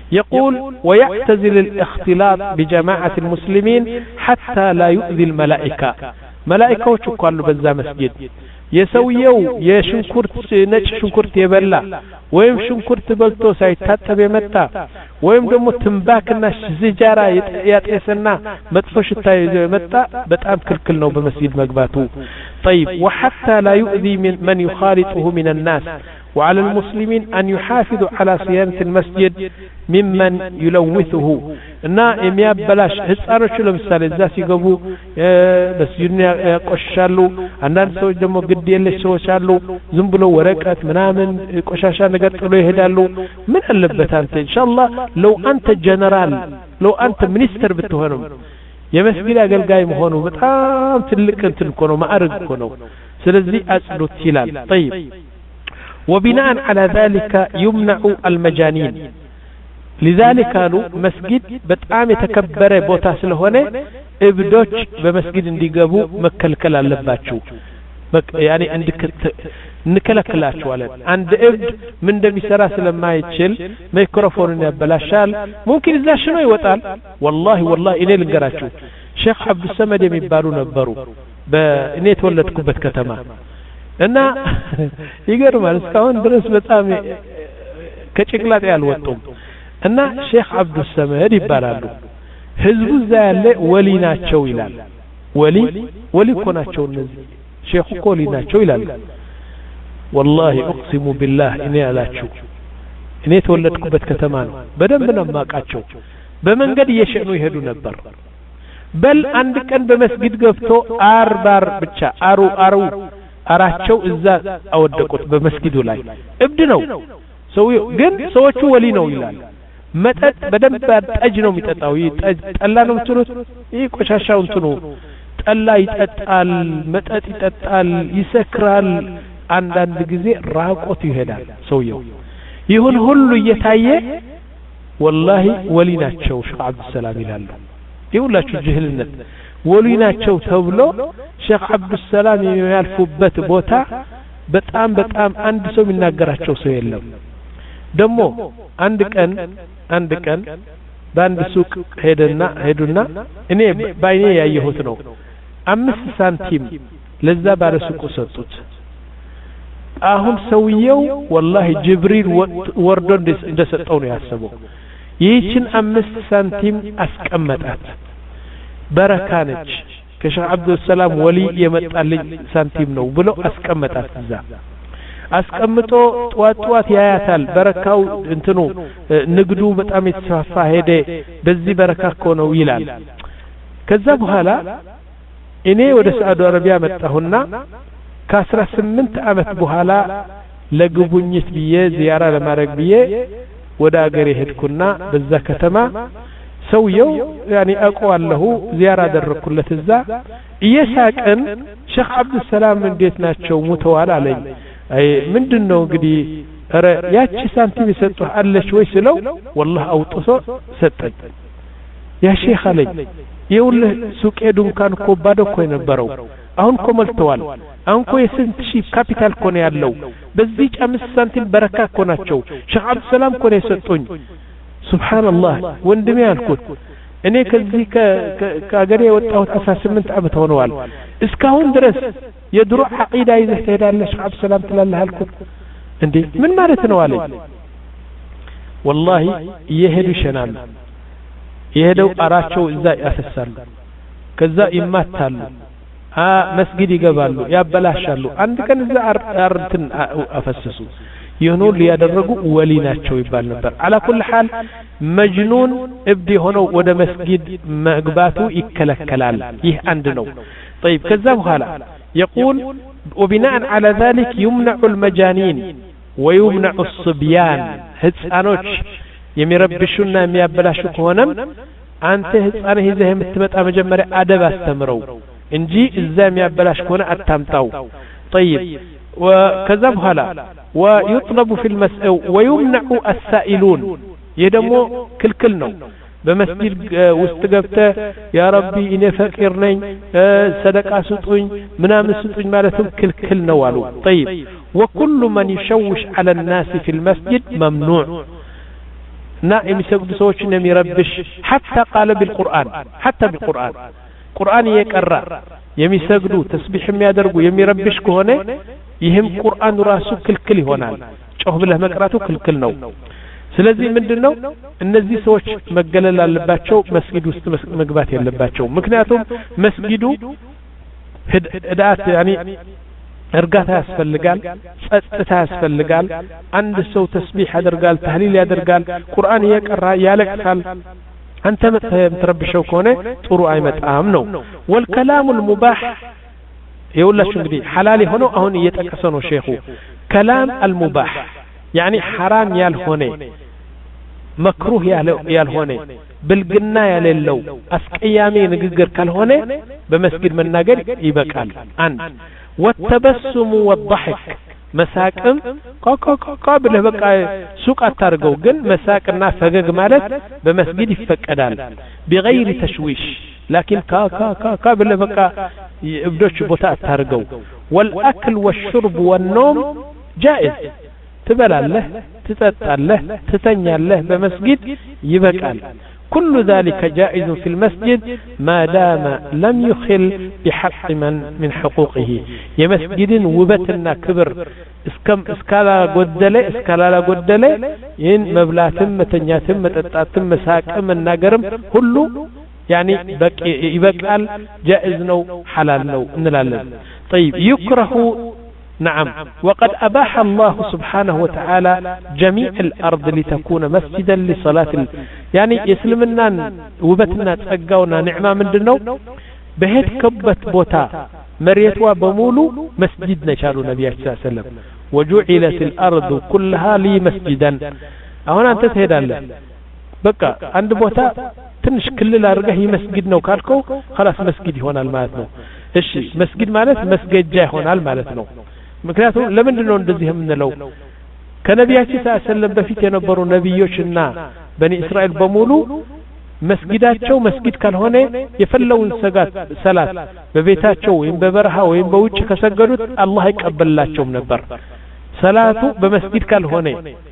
يقول ويعتزل الاختلاط بجماعة المسلمين حتى لا يؤذي الملائكة ملائكة وشكوالوا بزا مسجد يسويو يشنكرت نج شنكرت يبلا ويم شنكرت بلتو سايتاتب يمتا ويم دمو تنباكنا زجارة يتأسنا مدفوش التايزو يمتا بتأم كلكل نو بمسجد مقباتو طيب وحتى لا يؤذي من, من يخالطه من الناس وعلى المسلمين أن يحافظوا على صيانة المسجد ممن يلوثه እና የሚያበላሽ ህፃኖች ለምሳሌ እዛ ሲገቡ በስዩን ያቆሻሉ አንዳንድ ሰዎች ደግሞ ግድ የለሽ ሰዎች አሉ ዝም ብሎ ወረቀት ምናምን ቆሻሻ ነገር ጥሎ ይሄዳሉ ምን አለበት አንተ ኢንሻአላህ ለው አንተ ጀነራል ለው አንተ ሚኒስተር ብትሆንም የመስጊድ አገልጋይ መሆኑ በጣም ትልቅ እንትን እኮ ነው ማዕረግ እኮ ነው ስለዚህ አጽዱት ይላል طيب وبناء على ذلك يمنع المجانين لذلك قالوا مسجد بتعام يتكبر بوتا سلهونه ابدوች በመስጊድ እንዲገቡ መከልከል አለባቸው يعني عندك እንከለከላቸዋለን አንድ እብድ ምን እንደሚሰራ ስለማይችል ማይክሮፎንን ያበላሻል ممكن እዛ ሽኖ ይወጣል والله والله እኔ ልንገራችሁ ሼክ አብዱ ሰመድ የሚባሉ ነበሩ በእኔ ተወለድኩበት ከተማ እና ይገርማል እስካሁን ድረስ በጣም ከጭቅላት ያልወጡም እና ሼክ አብዱ ሰመድ ይባላሉ ህዝቡ እዛ ያለ ወሊ ናቸው ይላል ወሊ ወሊ እኮ ናቸው እነዚህ ሼክ እኮ ወሊ ናቸው ይላል والله اقسم بالله እኔ ያላችሁ እኔ ተወለድኩበት ከተማ ነው በደንብ ነው ማቃቸው በመንገድ እየሸኑ ይሄዱ ነበር በል አንድ ቀን በመስጊድ ገብቶ አርባር ብቻ አሩ አሩ አራቸው እዛ አወደቁት በመስጊዱ ላይ እብድ ነው ሰውየው ግን ሰዎቹ ወሊ ነው ይላል መጠጥ በደንብ ጠጅ ነው የሚጠጣው ጠጅ ጠላ ነው የምትሉት ይሄ ቆሻሻው እንትኑ ጠላ ይጠጣል መጠጥ ይጠጣል ይሰክራል አንዳንድ ጊዜ ራቆት ይሄዳል ሰውየው ይሁን ሁሉ እየታየ والله ወሊ ናቸው ሼክ አብዱ ሰላም ይላሉ ይውላችሁ ጅህልነት ወሊ ናቸው ተብሎ ሼክ አብዱ ሰላም የሚያልፉበት ቦታ በጣም በጣም አንድ ሰው የሚናገራቸው ሰው የለም ደሞ አንድ ቀን አንድ ቀን በአንድ ሱቅ ሄደና ሄዱና እኔ ባይኔ ያየሁት ነው አምስት ሳንቲም ለዛ ባለ ሱቁ ሰጡት አሁን ሰውየው والله ጅብሪል ወርዶ እንደሰጠው ነው ያሰበው ይህችን አምስት ሳንቲም አስቀመጣት በረካ ነች ከሼክ አብዱ ሰላም ወሊ የመጣልኝ ሳንቲም ነው ብሎ አስቀመጣት እዛ አስቀምጦ ጧት ጧት ያያታል በረካው እንትኑ ንግዱ በጣም የተስፋፋ ሄደ በዚህ በረካ እኮ ነው ይላል ከዛ በኋላ እኔ ወደ ሳዑዲ አረቢያ መጣሁና ከአስራ ስምንት አመት በኋላ ለጉብኝት ብዬ ዚያራ ለማድረግ ብዬ ወደ አገሬ ሄድኩና በዛ ከተማ ሰውየው ያኒ አቋለሁ ዚያራ አደረኩለት እዛ እየሳቀን ሼክ አብዱ ሰላም እንዴት ናቸው ሙተዋል አለኝ አይ ምንድነው እንግዲህ ኧረ ያቺ ሳንቲም ይሰጡህ አለች ወይ ስለው والله አውጥቶ ሰጠኝ ያ ሼክ አለኝ ይኸውልህ ሱቄ ዱንካን እኮ ባዶ እኮ የነበረው አሁን እኮ ሞልተዋል አሁን እኮ የስንት ሺህ ካፒታል እኮ ነው ያለው በዚህ አምስት ሳንቲም በረካ እኮ ናቸው ሼክ አብዱ ሰላም እኮ ነው የሰጡኝ ሱብሃንአላህ ወንድሜ አልኩት እኔ ከዚህ ከአገሬ የወጣሁት አስራ ስምንት አመት ሆነዋል እስካሁን ድረስ የድሮ አቂዳ ይዘህ ትሄዳለህ ሼክ አብዱ ሰላም ትላለህ አልኩት እንዴ ምን ማለት ነው አለኝ والله ይሄዱ ይሸናሉ ይሄደው አራቸው እዛ ያፈሳሉ ከዛ ይማታሉ አ መስጊድ ይገባሉ ያበላሻሉ አንድ ቀን እዛ አርትን አፈሰሱ ይሁኑ ሊያደረጉ ወሊ ናቸው ይባል ነበር على كل حال مجنون ابدي ሆነው ወደ መስጊድ መግባቱ ይከለከላል ይህ አንድ ነው طيب ከዛ በኋላ يقول وبناء على ذلك يمنع المجانين ويمنع الصبيان ህፃኖች የሚረብሹና የሚያበላሹ ከሆነም አንተ ህፃን ይዘህ የምትመጣ መጀመሪያ አደብ አስተምረው እንጂ እዛ የሚያበላሽ ከሆነ አታምጣው طيب وكذا በኋላ ويطلب في المسألة ويمنع السائلون يدمو كلكل ነው በመስጊድ ውስጥ ገብተ ያ ረቢ እኔ ፈቂር ነኝ ሰደቃ ስጡኝ ምናምን ስጡኝ ማለትም ክልክል ነው አሉ طيب وكل من يشوش على الناس في المسجد ممنوع እና የሚሰግዱ ሰዎችን የሚረብሽ حتى قال بالقرآن حتى بالقرآن ቁርአን እየቀራ የሚሰግዱ ተስቢህ የሚያደርጉ የሚረብሽ ከሆነ ይህም ቁርአን ራሱ ክልክል ይሆናል ጮህ ብለህ መቅራቱ ክልክል ነው ስለዚህ ምንድነው እነዚህ ሰዎች መገለል አለባቸው መስጊድ ውስጥ መግባት የለባቸው ምክንያቱም መስጊዱ ህዳት ያኒ እርጋታ ያስፈልጋል ጸጥታ ያስፈልጋል አንድ ሰው ተስቢህ ያደርጋል ተህሊል ያደርጋል ቁርአን እየቀራ ያለቅሳል አንተ የምትረብሸው ከሆነ ጥሩ አይመጣም ነው والكلام المباح يقولش እንግዲህ ሐላል የሆነው አሁን እየተጠቀሰ ነው ሼኹ كلام المباح يعني حرام ያልሆነ مكروه ያልሆነ ብልግና ያለለው አስቀያሚ ንግግር ካልሆነ በመስጊድ መናገር ይበቃል አንድ والتبسم والضحك مساكم قابل بقى سوق አታርገው ግን መሳቅና ፈገግ ማለት በመስጊድ ይፈቀዳል بغير تشويش لكن كا كا كا قابل بقى ابدوش ቦታ አታርገው والاكل والشرب والنوم جائز ትበላለህ ትጠጣለህ ትተኛለህ በመስጊድ ይበቃል كل ذلك جائز في المسجد ما دام لم يخل بحق من من حقوقه يمسجد وبتنا كبر اسكم اسكالا غدله اسكالا غدله ين مبلاتم متنياتم متطاتم مساقم مناገርም ሁሉ يعني يبقال جائز ነው حلال ነው እንላለን طيب يكره نعم وقد أباح الله سبحانه وتعالى جميع الأرض لتكون مسجدا لصلاة ال... يعني يسلمنا وبتنا تسقونا نعمة من دنو بهيت كبت بوتا مريتوا بمولو مسجدنا شالو نبي صلى الله عليه وسلم وجعلت الأرض كلها لي مسجدا هنا أنت تهدى الله بقى عند بوتا تنش كل الأرقه مسجد نو كالكو خلاص مسجد هنا المالتنو إيش مسجد مالت مسجد جاي هنا المالتنو ምክንያቱም ለምንድን ነው እንደዚህ የምንለው ከነቢያችን ሰለላሁ በፊት የነበሩ ነብዮችና በኒ እስራኤል በሙሉ መስጊዳቸው መስጊድ ካልሆነ የፈለውን ሰጋት ሰላት በቤታቸው ወይም በበረሃ ወይም በውጭ ከሰገዱት አላህ አይቀበላቸውም ነበር ሰላቱ በመስጊድ ካልሆነ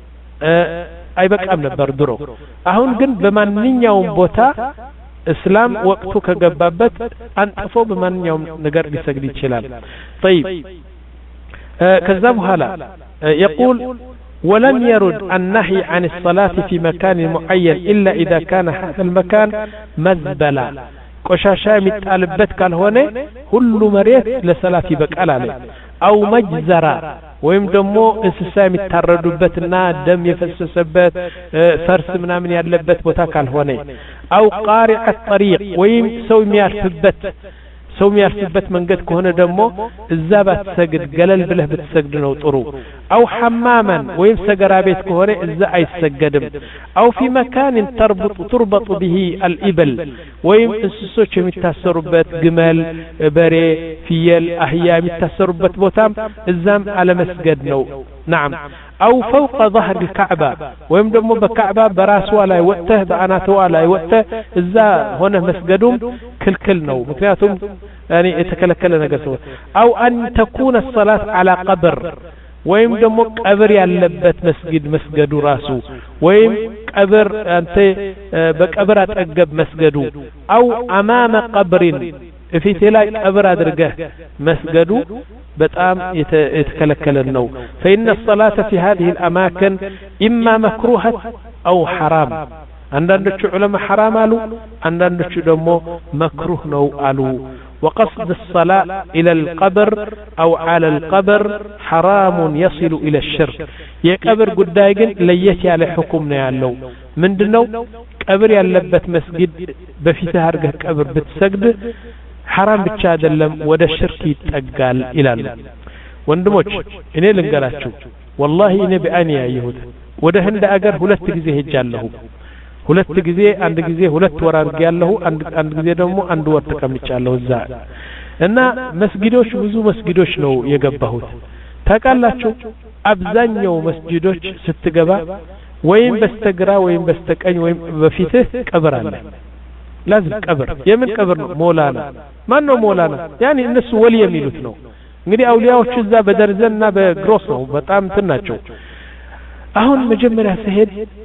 አይበቃም ነበር ድሮ አሁን ግን በማንኛውም ቦታ እስላም ወቅቱ ከገባበት አንጥፎ በማንኛውም ነገር ሊሰግድ ይችላል طيب كذا بهلا يقول ولن يرد النهي عن الصلاة في مكان معين إلا إذا كان هذا المكان مزبلة ቆሻሻ የሚጣልበት ካልሆነ ሁሉ መሬት ለሰላት ይበቃል አለ አው መጅዘራ ወይም ደግሞ እንስሳ የሚታረዱበትና ደም የፈሰሰበት ፈርስ ምናምን ያለበት ቦታ ካልሆነ አው ቃሪዐ الطريق ወይም ሰው የሚያርፍበት ሰው የሚያርፍበት መንገድ ከሆነ ደግሞ እዛ ባትሰግድ ገለል ብለህ ብትሰግድ ነው ጥሩ አው ሐማማን ወይም ሰገራ ቤት ከሆነ እዛ አይሰገድም አው في مكان تربط تربط به الإبل ወይም እንስሶች የሚታሰሩበት ግመል በሬ ፍየል አህያ የሚታሰሩበት ቦታም እዛም አለመስገድ ነው نعم أو فوق ظهر الكعبة ويم دمو بكعبة براسوا لا يوته بعناتوا لا يوته إذا هنا مسجدهم كل كل نو مكنياتهم يعني يتكلكل نجسوا أو أن تكون الصلاة على قبر ويم دمو قبر يلبت مسجد مسجد راسه ويم قبر أنت بقبر أتأجب مسجده أو أمام قبر في تلاقي قبر أدرجه مسجده بتأم يتكلكل النو فإن الصلاة في هذه الأماكن إما مكروهة أو حرام عندنا علماء حرام قالوا عندنا دمو مكروه نو قالوا وقصد الصلاة إلى القبر أو على القبر حرام يصل إلى الشرك يقبر قدايقن ليتي على حكمنا يالو من دنو قبر ياللبت مسجد بفيتها رقه قبر بتسجد حرام ብቻ አይደለም ወደ ሽርክ ይጠጋል ይላል ወንድሞች እኔ ልንገራችሁ والله እኔ በአይኔ ያየሁት ወደ ህንድ አገር ሁለት ጊዜ ሄጃለሁ ሁለት ጊዜ አንድ ጊዜ ሁለት ወር አድርጌያለሁ አንድ አንድ ጊዜ ደግሞ አንድ ወር ተቀምጫለሁ እዛ እና መስጊዶች ብዙ መስጊዶች ነው የገባሁት ታውቃላችሁ አብዛኛው መስጊዶች ስትገባ ወይም በስተግራ ወይም በስተቀኝ ወይም በፊትህ ቀብር አለ لازم قبر የምን ቀብር ነው ሞላና ማን ነው ሞላና يعني እነሱ ወሊ የሚሉት ነው እንግዲህ አውሊያዎች እዛ በደርዘንና በግሮስ ነው በጣም ትናቸው አሁን መጀመሪያ ሲሄድ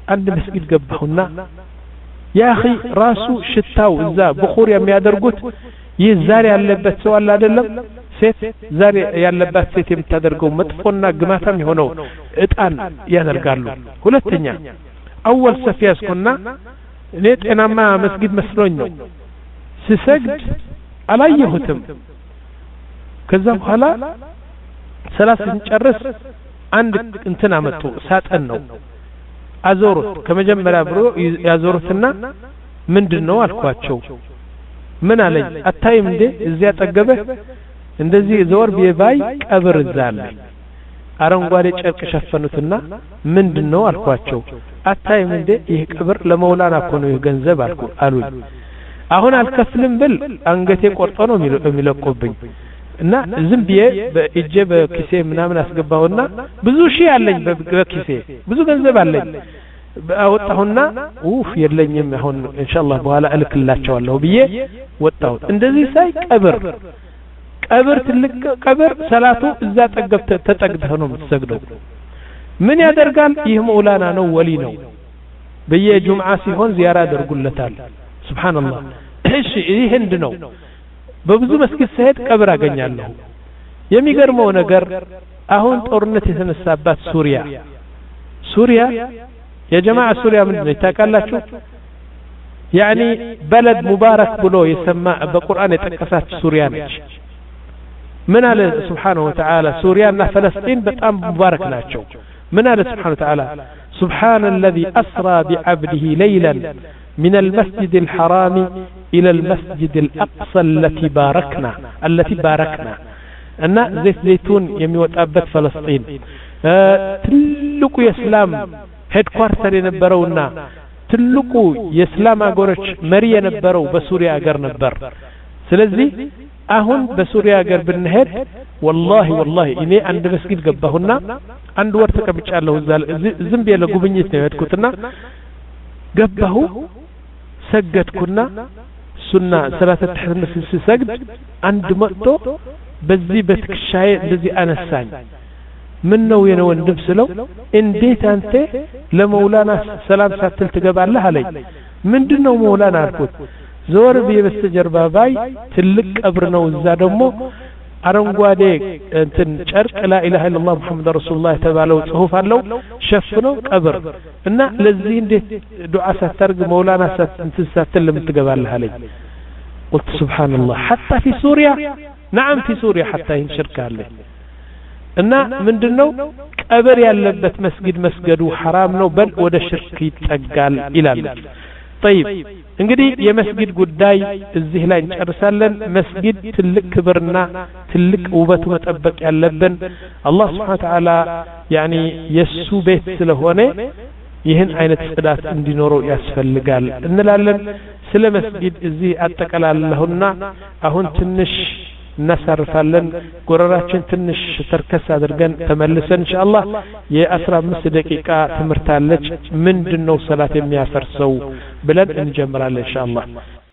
አንድ መስጊድ ገባሁና ያ اخي ራሱ ሽታው እዛ በኹር የሚያደርጉት ይህ ዛሬ ያለበት ሰው አለ አይደለም ሴት ዛሬ ያለበት ሴት የምታደርገው መጥፎና ግማታም የሆነው እጣን ያደርጋሉ ሁለተኛ አወል ሰፊያስኩና እኔ ጤናማ መስጊድ መስሎኝ ነው ስሰግድ አላየሁትም ከዛ በኋላ ሰላት ስንጨርስ አንድ እንትን አመጡ ሳጥን ነው አዞሩት ከመጀመሪያ ብሎ ያዞሩትና ምንድነው አልኳቸው ምን አለኝ አታይም እንዴ እዚያ ጠገበ እንደዚህ ዘወር ቢባይ ቀብር ዛለ አረንጓዴ ጨርቅ ሸፈኑትና ምንድነው አልኳቸው አታይም እንዴ ይሄ ቀብር ለመውላና እኮ ነው ገንዘብ አልኩ አሉኝ አሁን አልከፍልም ብል አንገቴ ቆርጦ ነው የሚለቁብኝ እና ዝም ብዬ በእጄ በኪሴ ምናምን አስገባውና ብዙ ሺህ አለኝ በኪሴ ብዙ ገንዘብ አለኝ አወጣሁና ኡፍ የለኝም አሁን ኢንሻአላህ በኋላ እልክላቸዋለሁ ብዬ ወጣሁ እንደዚህ ሳይ ቀብር ቀብር ትልቅ ቀብር ሰላቱ እዛ ጠገብ ተጠግተህ ነው የምትሰግደው ምን ያደርጋል ይህ መውላና ነው ወሊ ነው በየጁምዓ ሲሆን ዚያራ ያደርጉለታል ሱብሃንአላህ እሺ ይሄ እንድ ነው በብዙ መስጊድ ሲሄድ ቀብር አገኛለሁ የሚገርመው ነገር አሁን ጦርነት የተነሳባት ሱሪያ ሱሪያ የጀማዓ ሱሪያ ምንድነው ታውቃላችሁ يعني بلد مبارك ብሎ የሰማ በቁርአን የተጠቀሰች ሱሪያ ነች من على سبحانه وتعالى سوريا እና فلسطين በጣም ሙባረክ ናቸው من على سبحانه وتعالى سبحان الذي أسرى بعبده ليلا من المسجد الحرام إلى المسجد الأقصى التي باركنا التي باركنا أن زيت زيتون يميوتابت فلسطين تلقوا يسلام هيدكوارتر ينبرونا تلقوا يسلام أقولش مري ينبرو بسوريا أقر نبر سلزي أهون بسوريا أقر بالنهر والله والله إني عند مسجد قبهنا عند ورتك بتشعله زنبيا لقبنيتنا هيدكوتنا قبه سجد كنا سنة ثلاثة تحرمس سجد عند مقطو بزي بتكشاي الذي أنا الساي منه ينو النفس لو إن ديت أنت لمولانا سلام ساتل تقبع الله علي من دنو مولانا أركوت زور بي بستجر باباي تلك أبرنا وزادمو አረንጓዴ እንትን ጨርቅ لا اله الا الله محمد رسول الله ተባለው ጽሁፍ አለው ሸፍነው ቀብር እና ለዚህ እንዴት ዱዓ ሳታርግ መውላና ሳትል ለምትገባለህ አለኝ قلت سبحان الله حتى في سوريا نعم في سوريا حتى ينشرك عليه እና ምንድነው ቀብር ያለበት መስጊድ መስገዱ حرام ነው በል ወደ ሽርክ ይጠጋል ይላል طيب እንግዲህ የመስጊድ ጉዳይ እዚህ ላይ እንጨርሳለን መስጊድ ትልቅ ክብርና ትልቅ ውበት መጠበቅ ያለብን አላህ Subhanahu Wa Ta'ala يعني የሱ ቤት ስለሆነ ይህን አይነት ጽዳት እንዲኖረው ያስፈልጋል እንላለን ስለ መስጊድ እዚህ አጠቃላለሁና አሁን ትንሽ እናሳርፋለን ጎረራችን ትንሽ ተርከስ አድርገን ተመልሰን ኢንሻአላህ የ15 ደቂቃ ትምህርት አለች ምንድነው ሰላት የሚያፈርሰው ብለን እንጀምራለን ኢንሻአላህ